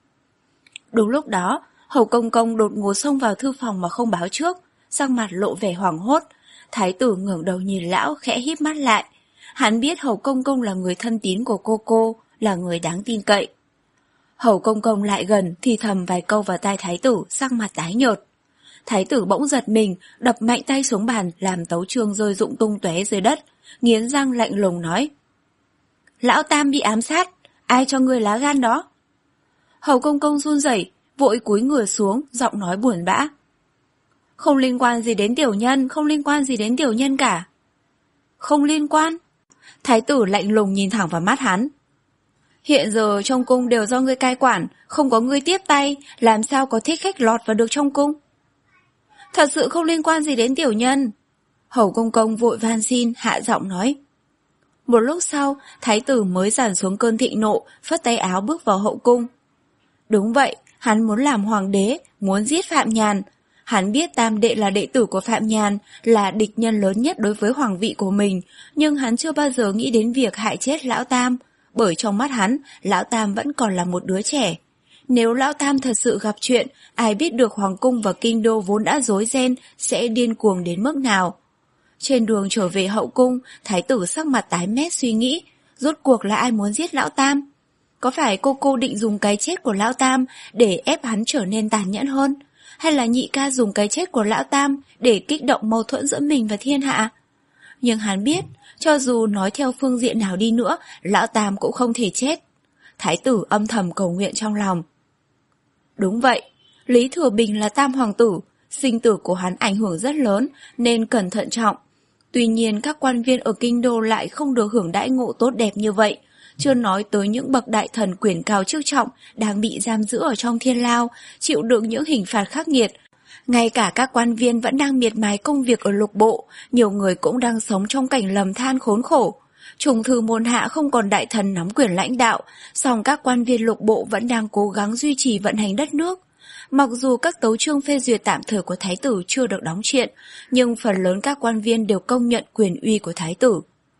Đúng lúc đó, Hầu Công Công đột ngột xông vào thư phòng mà không báo trước, sắc mặt lộ vẻ hoảng hốt. Thái tử ngẩng đầu nhìn lão, khẽ híp mắt lại. Hắn biết Hầu Công Công là người thân tín của cô cô, là người đáng tin cậy. Hầu Công Công lại gần, thì thầm vài câu vào tai thái tử, sắc mặt tái nhợt. Thái tử bỗng giật mình, đập mạnh tay xuống bàn, làm tấu chương rơi rụng tung tóe dưới đất, nghiến răng lạnh lùng nói: Lão Tam bị ám sát, ai cho ngươi lá gan đó? Hầu Công Công run rẩy, vội cúi người xuống, giọng nói buồn bã: Không liên quan gì đến tiểu nhân, không liên quan gì đến tiểu nhân cả. Không liên quan? Thái tử lạnh lùng nhìn thẳng vào mắt hắn. Hiện giờ trong cung đều do ngươi cai quản, không có ngươi tiếp tay, làm sao có thích khách lọt vào được trong cung? Thật sự không liên quan gì đến tiểu nhân. Hầu Công Công vội van xin, hạ giọng nói. Một lúc sau, thái tử mới dàn xuống cơn thịnh nộ, phất tay áo bước vào hậu cung. Đúng vậy, hắn muốn làm hoàng đế, muốn giết Phạm Nhàn. Hắn biết Tam đệ là đệ tử của Phạm Nhàn, là địch nhân lớn nhất đối với hoàng vị của mình, nhưng hắn chưa bao giờ nghĩ đến việc hại chết Lão Tam, bởi trong mắt hắn, Lão Tam vẫn còn là một đứa trẻ. Nếu Lão Tam thật sự gặp chuyện, ai biết được hoàng cung và kinh đô vốn đã rối ren sẽ điên cuồng đến mức nào. Trên đường trở về hậu cung, thái tử sắc mặt tái mét suy nghĩ, rốt cuộc là ai muốn giết Lão Tam? Có phải cô cô định dùng cái chết của Lão Tam để ép hắn trở nên tàn nhẫn hơn? Hay là nhị ca dùng cái chết của Lão Tam để kích động mâu thuẫn giữa mình và thiên hạ? Nhưng hắn biết, cho dù nói theo phương diện nào đi nữa, Lão Tam cũng không thể chết. Thái tử âm thầm cầu nguyện trong lòng. Đúng vậy, Lý Thừa Bình là tam hoàng tử, sinh tử của hắn ảnh hưởng rất lớn nên cần thận trọng. Tuy nhiên các quan viên ở kinh đô lại không được hưởng đãi ngộ tốt đẹp như vậy, chưa nói tới những bậc đại thần quyền cao chức trọng đang bị giam giữ ở trong thiên lao, chịu đựng những hình phạt khắc nghiệt. Ngay cả các quan viên vẫn đang miệt mài công việc ở lục bộ, nhiều người cũng đang sống trong cảnh lầm than khốn khổ. Trung thư môn hạ không còn đại thần nắm quyền lãnh đạo, song các quan viên lục bộ vẫn đang cố gắng duy trì vận hành đất nước. Mặc dù các tấu chương phê duyệt tạm thời của thái tử chưa được đóng truyện, nhưng phần lớn các quan viên đều công nhận quyền uy của thái tử.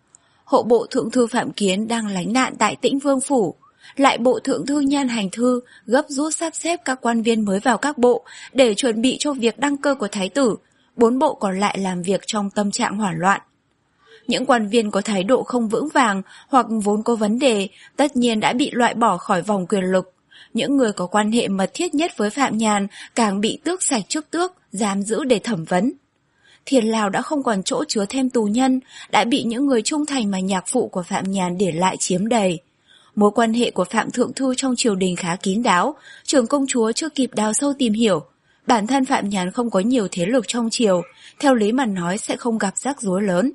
Hộ bộ thượng thư Phạm Kiến đang lánh nạn tại Tĩnh Vương Phủ. Lại bộ thượng thư Nhan Hành Thư gấp rút sắp xếp các quan viên mới vào các bộ để chuẩn bị cho việc đăng cơ của thái tử, bốn bộ còn lại làm việc trong tâm trạng hoảng loạn. Những quan viên có thái độ không vững vàng hoặc vốn có vấn đề tất nhiên đã bị loại bỏ khỏi vòng quyền lực. Những người có quan hệ mật thiết nhất với Phạm Nhàn càng bị tước sạch chức tước, giam giữ để thẩm vấn. Thiên lao đã không còn chỗ chứa thêm tù nhân, đã bị những người trung thành mà nhạc phụ của Phạm Nhàn để lại chiếm đầy. Mối quan hệ của Phạm Thượng Thư trong triều đình khá kín đáo, trưởng công chúa chưa kịp đào sâu tìm hiểu. Bản thân Phạm Nhàn không có nhiều thế lực trong triều, theo lý mà nói sẽ không gặp rắc rối lớn.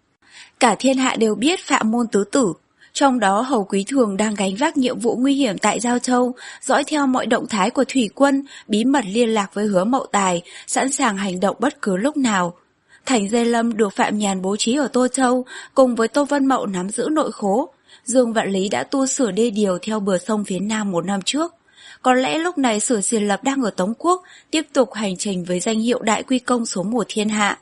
Cả thiên hạ đều biết Phạm môn tứ tử, trong đó Hầu Quý Thường đang gánh vác nhiệm vụ nguy hiểm tại Giao Châu, dõi theo mọi động thái của thủy quân, bí mật liên lạc với Hứa Mậu Tài, sẵn sàng hành động bất cứ lúc nào. Thành Dây Lâm được Phạm Nhàn bố trí ở Tô Châu, cùng với Tô Vân Mậu nắm giữ nội khố. Dương Vạn Lý đã tu sửa đê điều theo bờ sông phía Nam một năm trước. Có lẽ lúc này Sử Xiển Lập đang ở Tống Quốc, tiếp tục hành trình với danh hiệu đại quy công số một thiên hạ.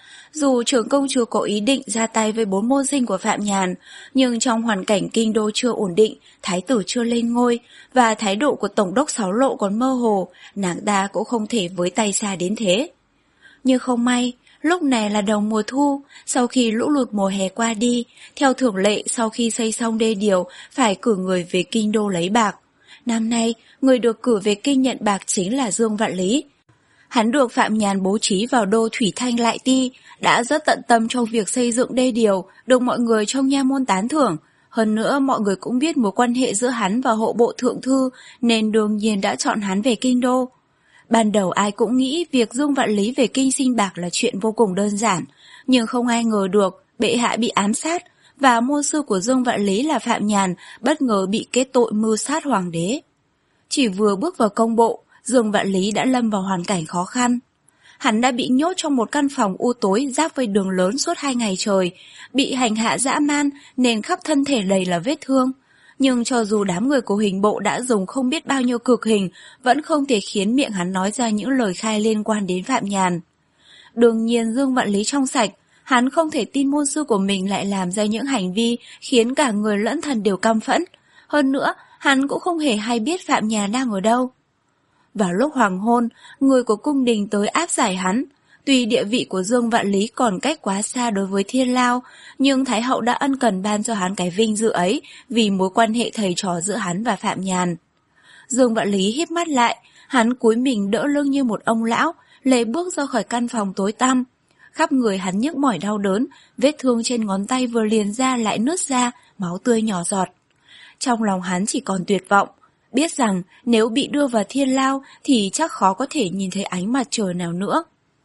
Dù trưởng công chúa có ý định ra tay với bốn môn sinh của Phạm Nhàn, nhưng trong hoàn cảnh kinh đô chưa ổn định, thái tử chưa lên ngôi, và thái độ của tổng đốc Sáu Lộ còn mơ hồ, nàng ta cũng không thể với tay xa đến thế. Nhưng không may, lúc này là đầu mùa thu, sau khi lũ lụt mùa hè qua đi, theo thường lệ sau khi xây xong đê điều, phải cử người về kinh đô lấy bạc. Năm nay, người được cử về kinh nhận bạc chính là Dương Vạn Lý. Hắn được Phạm Nhàn bố trí vào đô Thủy Thanh Lại Ti, đã rất tận tâm trong việc xây dựng đê điều, được mọi người trong nha môn tán thưởng. Hơn nữa, mọi người cũng biết mối quan hệ giữa hắn và hộ bộ thượng thư, nên đương nhiên đã chọn hắn về kinh đô. Ban đầu ai cũng nghĩ việc Dương Vạn Lý về kinh sinh bạc là chuyện vô cùng đơn giản, nhưng không ai ngờ được bệ hạ bị ám sát, và môn sư của Dương Vạn Lý là Phạm Nhàn bất ngờ bị kết tội mưu sát hoàng đế. Chỉ vừa bước vào công bộ, Dương Vạn Lý đã lâm vào hoàn cảnh khó khăn. Hắn đã bị nhốt trong một căn phòng u tối giáp với đường lớn suốt hai ngày trời, bị hành hạ dã man nên khắp thân thể đầy là vết thương. Nhưng cho dù đám người của hình bộ đã dùng không biết bao nhiêu cực hình, vẫn không thể khiến miệng hắn nói ra những lời khai liên quan đến Phạm Nhàn. Đương nhiên Dương Vạn Lý trong sạch, hắn không thể tin môn sư của mình lại làm ra những hành vi khiến cả người lẫn thần đều căm phẫn. Hơn nữa, hắn cũng không hề hay biết Phạm Nhàn đang ở đâu. Vào lúc hoàng hôn, người của cung đình tới áp giải hắn. Tuy địa vị của Dương Vạn Lý còn cách quá xa đối với Thiên Lao, nhưng Thái hậu đã ân cần ban cho hắn cái vinh dự ấy vì mối quan hệ thầy trò giữa hắn và Phạm Nhàn. Dương Vạn Lý híp mắt lại, hắn cúi mình đỡ lưng như một ông lão, lê bước ra khỏi căn phòng tối tăm. Khắp người hắn nhức mỏi đau đớn, vết thương trên ngón tay vừa liền ra lại nứt ra, máu tươi nhỏ giọt. Trong lòng hắn chỉ còn tuyệt vọng, biết rằng nếu bị đưa vào Thiên Lao thì chắc khó có thể nhìn thấy ánh mặt trời nào nữa.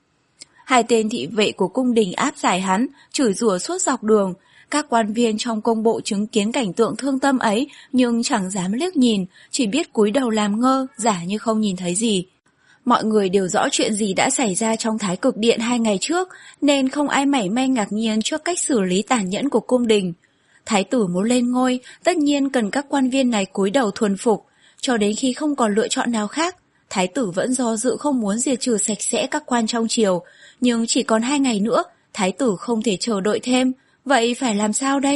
Hai tên thị vệ của cung đình áp giải hắn, chửi rủa suốt dọc đường. Các quan viên trong công bộ chứng kiến cảnh tượng thương tâm ấy nhưng chẳng dám liếc nhìn, chỉ biết cúi đầu làm ngơ, giả như không nhìn thấy gì. Mọi người đều rõ chuyện gì đã xảy ra trong Thái Cực Điện hai ngày trước, nên không ai mảy may ngạc nhiên trước cách xử lý tàn nhẫn của cung đình. Thái tử muốn lên ngôi, tất nhiên cần các quan viên này cúi đầu thuần phục, cho đến khi không còn lựa chọn nào khác. Thái tử vẫn do dự không muốn diệt trừ sạch sẽ các quan trong triều, nhưng chỉ còn hai ngày nữa, thái tử không thể chờ đợi thêm, vậy phải làm sao đây?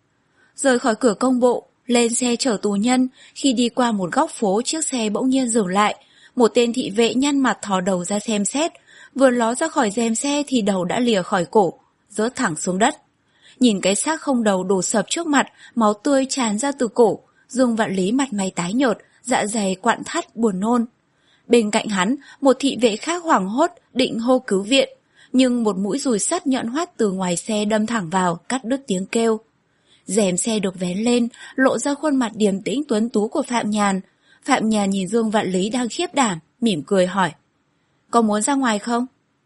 Rời khỏi cửa công bộ, lên xe chở tù nhân, khi đi qua một góc phố chiếc xe bỗng nhiên dừng lại, một tên thị vệ nhăn mặt thò đầu ra xem xét, vừa ló ra khỏi rèm xe thì đầu đã lìa khỏi cổ, rớt thẳng xuống đất. Nhìn cái xác không đầu đổ sập trước mặt, máu tươi tràn ra từ cổ, Dương Vạn Lý mặt mày tái nhợt, dạ dày quặn thắt buồn nôn. Bên cạnh hắn, một thị vệ khác hoảng hốt định hô cứu viện, nhưng một mũi dùi sắt nhọn hoắt từ ngoài xe đâm thẳng vào, cắt đứt tiếng kêu. Rèm xe được vén lên, lộ ra khuôn mặt điềm tĩnh tuấn tú của Phạm Nhàn. Phạm Nhàn nhìn Dương Vạn Lý đang khiếp đảm, mỉm cười hỏi: "Có muốn ra ngoài không?"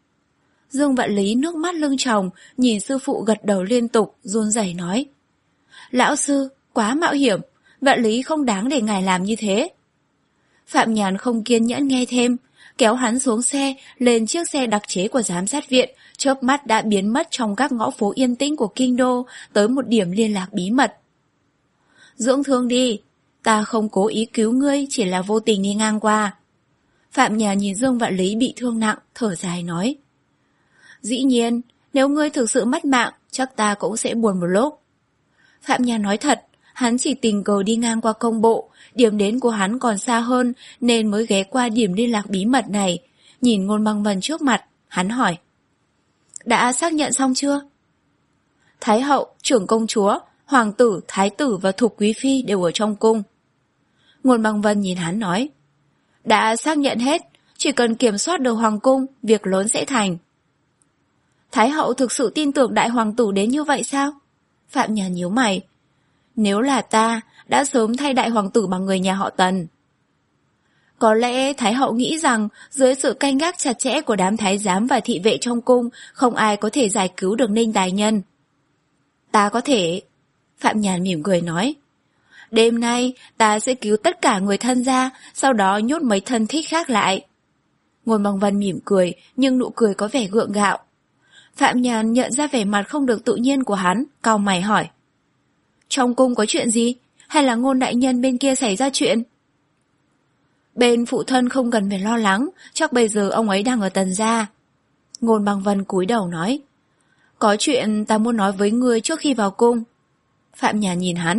Dương Vạn Lý nước mắt lưng tròng, nhìn sư phụ gật đầu liên tục, run rẩy nói: "Lão sư, quá mạo hiểm, Vạn Lý không đáng để ngài làm như thế." Phạm Nhàn không kiên nhẫn nghe thêm, kéo hắn xuống xe, lên chiếc xe đặc chế của giám sát viện, chớp mắt đã biến mất trong các ngõ phố yên tĩnh của kinh đô, tới một điểm liên lạc bí mật. "Dưỡng thương đi, ta không cố ý cứu ngươi, chỉ là vô tình đi ngang qua." Phạm Nhàn nhìn Dương Vạn Lý bị thương nặng, thở dài nói: "Dĩ nhiên, nếu ngươi thực sự mất mạng, chắc ta cũng sẽ buồn một lúc." Phạm Nhàn nói thật, hắn chỉ tình cờ đi ngang qua công bộ, điểm đến của hắn còn xa hơn nên mới ghé qua điểm liên lạc bí mật này. Nhìn Ngôn Băng Vân trước mặt, hắn hỏi: "Đã xác nhận xong chưa?" "Thái hậu, trưởng công chúa, hoàng tử, thái tử và thục quý phi đều ở trong cung." Ngôn Băng Vân nhìn hắn nói: "Đã xác nhận hết, chỉ cần kiểm soát được hoàng cung, việc lớn sẽ thành." "Thái hậu thực sự tin tưởng đại hoàng tử đến như vậy sao?" Phạm Nhàn nhíu mày: "Nếu là ta, đã sớm thay đại hoàng tử bằng người nhà họ Tần." Có lẽ Thái hậu nghĩ rằng dưới sự canh gác chặt chẽ của đám thái giám và thị vệ trong cung, không ai có thể giải cứu được Ninh Đại Nhân. Ta có thể. Phạm Nhàn mỉm cười nói. Đêm nay ta sẽ cứu tất cả người thân ra, sau đó nhốt mấy thân thích khác lại. Ngôn Bằng Vân mỉm cười, nhưng nụ cười có vẻ gượng gạo. Phạm Nhàn nhận ra vẻ mặt không được tự nhiên của hắn, cau mày hỏi. Trong cung có chuyện gì? Hay là Ngôn đại nhân bên kia xảy ra chuyện? Bên phụ thân không cần phải lo lắng, chắc bây giờ ông ấy đang ở Tần gia. Ngôn Bằng Vân cúi đầu nói. Có chuyện ta muốn nói với ngươi trước khi vào cung. Phạm Nhàn nhìn hắn.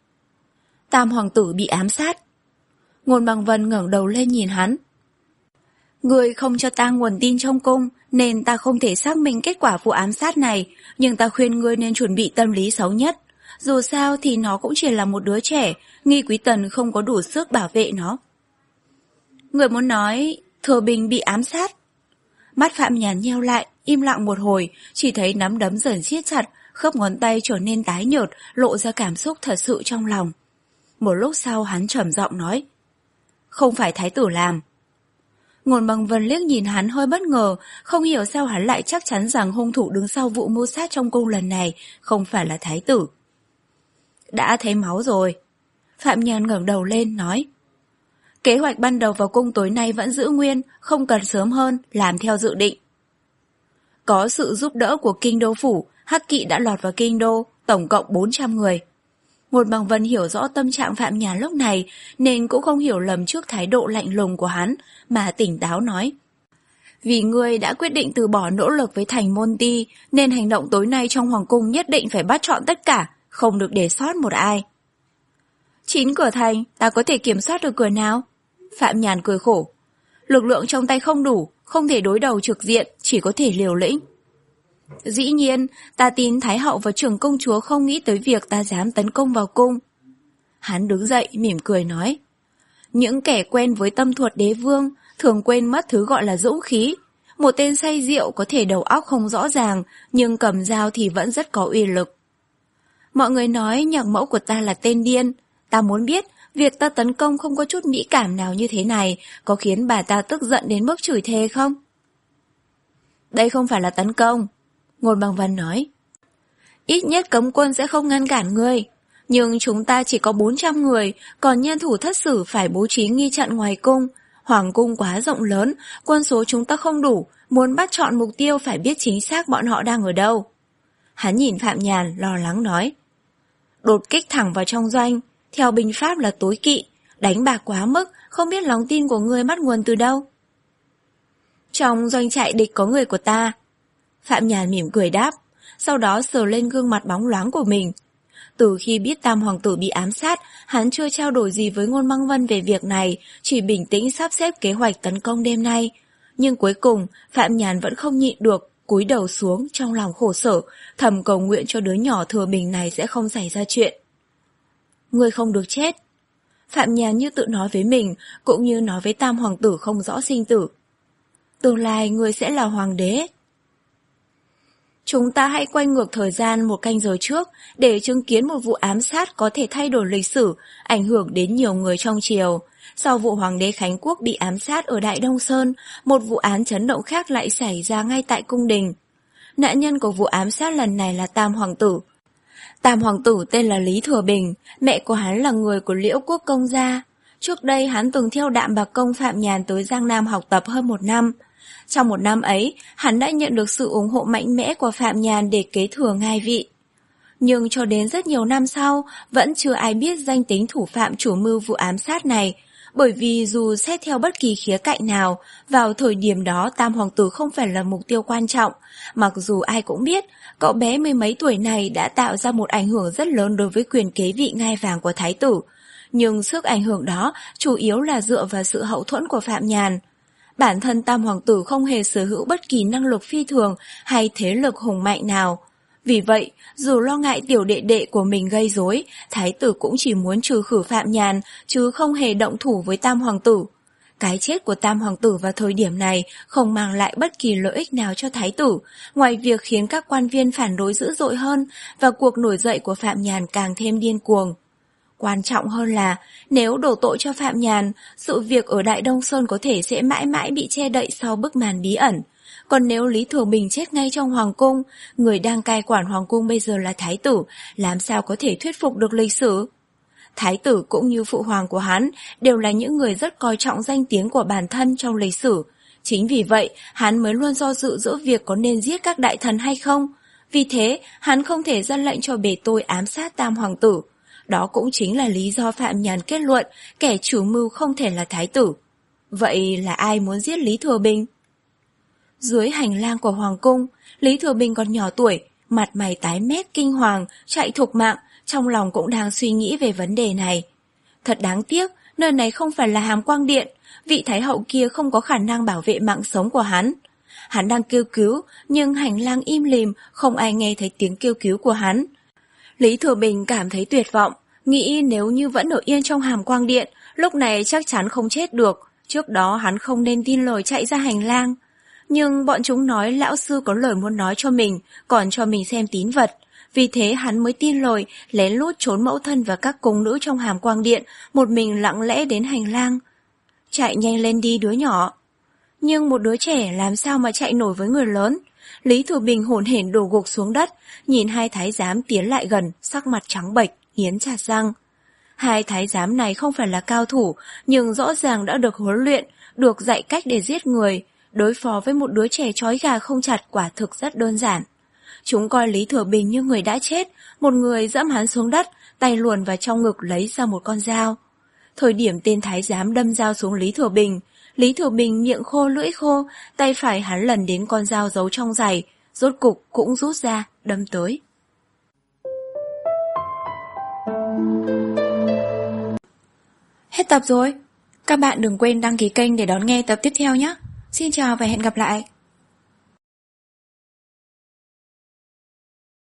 Tam hoàng tử bị ám sát. Ngôn Bằng Vân ngẩng đầu lên nhìn hắn. Ngươi không cho ta nguồn tin trong cung, nên ta không thể xác minh kết quả vụ ám sát này, nhưng ta khuyên ngươi nên chuẩn bị tâm lý xấu nhất. Dù sao thì nó cũng chỉ là một đứa trẻ, Nghi Quý Tần không có đủ sức bảo vệ nó. Người muốn nói Thừa Bình bị ám sát. Mắt Phạm Nhàn nheo lại, im lặng một hồi, chỉ thấy nắm đấm dần siết chặt, khớp ngón tay trở nên tái nhợt, lộ ra cảm xúc thật sự trong lòng. Một lúc sau hắn trầm giọng nói. Không phải thái tử làm. Ngôn Bằng Vân liếc nhìn hắn hơi bất ngờ, không hiểu sao hắn lại chắc chắn rằng hung thủ đứng sau vụ mưu sát trong cung lần này không phải là thái tử. Đã thấy máu rồi. Phạm Nhàn ngẩng đầu lên nói. Kế hoạch ban đầu vào cung tối nay vẫn giữ nguyên, không cần sớm hơn, làm theo dự định. Có sự giúp đỡ của kinh đô phủ, Hắc Kỵ đã lọt vào kinh đô, tổng cộng bốn trăm người. Ngôn Bằng Vân hiểu rõ tâm trạng Phạm Nhàn lúc này, nên cũng không hiểu lầm trước thái độ lạnh lùng của hắn, mà tỉnh táo nói. Vì ngươi đã quyết định từ bỏ nỗ lực với thành môn ti, nên hành động tối nay trong hoàng cung nhất định phải bắt trọn tất cả, không được để sót một ai. Chín cửa thành, ta có thể kiểm soát được cửa nào? Phạm Nhàn cười khổ. Lực lượng trong tay không đủ, không thể đối đầu trực diện, chỉ có thể liều lĩnh. Dĩ nhiên, ta tin Thái hậu và trưởng công chúa không nghĩ tới việc ta dám tấn công vào cung. Hắn đứng dậy, mỉm cười nói. Những kẻ quen với tâm thuật đế vương thường quên mất thứ gọi là dũng khí. Một tên say rượu có thể đầu óc không rõ ràng, nhưng cầm dao thì vẫn rất có uy lực. Mọi người nói nhạc mẫu của ta là tên điên. Ta muốn biết, việc ta tấn công không có chút mỹ cảm nào như thế này có khiến bà ta tức giận đến mức chửi thề không? Đây không phải là tấn công. Ngôn Bằng Vân nói. Ít nhất cấm quân sẽ không ngăn cản ngươi. Nhưng chúng ta chỉ có bốn trăm người, còn nhân thủ thất sử phải bố trí nghi trận ngoài cung. Hoàng cung quá rộng lớn, quân số chúng ta không đủ, muốn bắt chọn mục tiêu phải biết chính xác bọn họ đang ở đâu. Hắn nhìn Phạm Nhàn, lo lắng nói. Đột kích thẳng vào trong doanh, theo binh pháp là tối kỵ, đánh bạc quá mức, không biết lòng tin của ngươi bắt nguồn từ đâu. Trong doanh trại địch có người của ta. Phạm Nhàn mỉm cười đáp, sau đó sờ lên gương mặt bóng loáng của mình. Từ khi biết Tam hoàng tử bị ám sát, hắn chưa trao đổi gì với Ngôn Băng Vân về việc này, chỉ bình tĩnh sắp xếp kế hoạch tấn công đêm nay. Nhưng cuối cùng, Phạm Nhàn vẫn không nhịn được, cúi đầu xuống trong lòng khổ sở, thầm cầu nguyện cho đứa nhỏ Thừa Bình này sẽ không xảy ra chuyện. Ngươi không được chết. Phạm Nhàn như tự nói với mình, cũng như nói với Tam hoàng tử không rõ sinh tử. Tương lai ngươi sẽ là hoàng đế. Chúng ta hãy quay ngược thời gian một canh giờ trước để chứng kiến một vụ ám sát có thể thay đổi lịch sử, ảnh hưởng đến nhiều người trong triều. Sau vụ hoàng đế Khánh Quốc bị ám sát ở Đại Đông Sơn, một vụ án chấn động khác lại xảy ra ngay tại cung đình. Nạn nhân của vụ ám sát lần này là Tam hoàng tử. Tam hoàng tử tên là Lý Thừa Bình, mẹ của hắn là người của Liễu Quốc công gia. Trước đây hắn từng theo Đạm Bạc công Phạm Nhàn tới Giang Nam học tập hơn một năm. Trong một năm ấy, hắn đã nhận được sự ủng hộ mạnh mẽ của Phạm Nhàn để kế thừa ngai vị. Nhưng cho đến rất nhiều năm sau, vẫn chưa ai biết danh tính thủ phạm chủ mưu vụ ám sát này, bởi vì dù xét theo bất kỳ khía cạnh nào, vào thời điểm đó Tam hoàng tử không phải là mục tiêu quan trọng, mặc dù ai cũng biết, cậu bé mười mấy tuổi này đã tạo ra một ảnh hưởng rất lớn đối với quyền kế vị ngai vàng của thái tử. Nhưng sức ảnh hưởng đó chủ yếu là dựa vào sự hậu thuẫn của Phạm Nhàn. Bản thân Tam hoàng tử không hề sở hữu bất kỳ năng lực phi thường hay thế lực hùng mạnh nào. Vì vậy, dù lo ngại tiểu đệ đệ của mình gây rối, thái tử cũng chỉ muốn trừ khử Phạm Nhàn, chứ không hề động thủ với Tam hoàng tử. Cái chết của Tam hoàng tử vào thời điểm này không mang lại bất kỳ lợi ích nào cho thái tử, ngoài việc khiến các quan viên phản đối dữ dội hơn và cuộc nổi dậy của Phạm Nhàn càng thêm điên cuồng. Quan trọng hơn là, nếu đổ tội cho Phạm Nhàn, sự việc ở Đại Đông Sơn có thể sẽ mãi mãi bị che đậy sau bức màn bí ẩn. Còn nếu Lý Thừa Bình chết ngay trong Hoàng cung, người đang cai quản Hoàng cung bây giờ là Thái tử, làm sao có thể thuyết phục được lịch sử? Thái tử cũng như phụ hoàng của hắn đều là những người rất coi trọng danh tiếng của bản thân trong lịch sử. Chính vì vậy, hắn mới luôn do dự giữa việc có nên giết các đại thần hay không. Vì thế, hắn không thể ra lệnh cho bề tôi ám sát Tam Hoàng tử. Đó cũng chính là lý do Phạm Nhàn kết luận kẻ chủ mưu không thể là Thái tử. Vậy là ai muốn giết Lý Thừa Bình? Dưới hành lang của Hoàng cung, Lý Thừa Bình còn nhỏ tuổi, mặt mày tái mét kinh hoàng, chạy thục mạng, trong lòng cũng đang suy nghĩ về vấn đề này. Thật đáng tiếc, nơi này không phải là Hàm Quang Điện, vị Thái hậu kia không có khả năng bảo vệ mạng sống của hắn. Hắn đang kêu cứu, nhưng hành lang im lìm, không ai nghe thấy tiếng kêu cứu của hắn. Lý Thừa Bình cảm thấy tuyệt vọng, nghĩ nếu như vẫn ở yên trong Hàm Quang Điện, lúc này chắc chắn không chết được, trước đó hắn không nên tin lời chạy ra hành lang. Nhưng bọn chúng nói lão sư có lời muốn nói cho mình, còn cho mình xem tín vật. Vì thế hắn mới tin lời, lén lút trốn mẫu thân và các cung nữ trong Hàm Quang Điện, một mình lặng lẽ đến hành lang. Chạy nhanh lên đi đứa nhỏ. Nhưng một đứa trẻ làm sao mà chạy nổi với người lớn? Lý Thừa Bình hổn hển đổ gục xuống đất, nhìn hai thái giám tiến lại gần, sắc mặt trắng bệch, nghiến chặt răng. Hai thái giám này không phải là cao thủ, nhưng rõ ràng đã được huấn luyện, được dạy cách để giết người. Đối phó với một đứa trẻ trói gà không chặt quả thực rất đơn giản. Chúng coi Lý Thừa Bình như người đã chết, một người dẫm hắn xuống đất, tay luồn vào trong ngực lấy ra một con dao. Thời điểm tên thái giám đâm dao xuống Lý Thừa Bình, Lý Thừa Bình miệng khô lưỡi khô, tay phải hắn lần đến con dao giấu trong giày, rốt cục cũng rút ra, đâm tới. Hết tập rồi. Các bạn đừng quên đăng ký kênh để đón nghe tập tiếp theo nhé. Xin chào và hẹn gặp lại.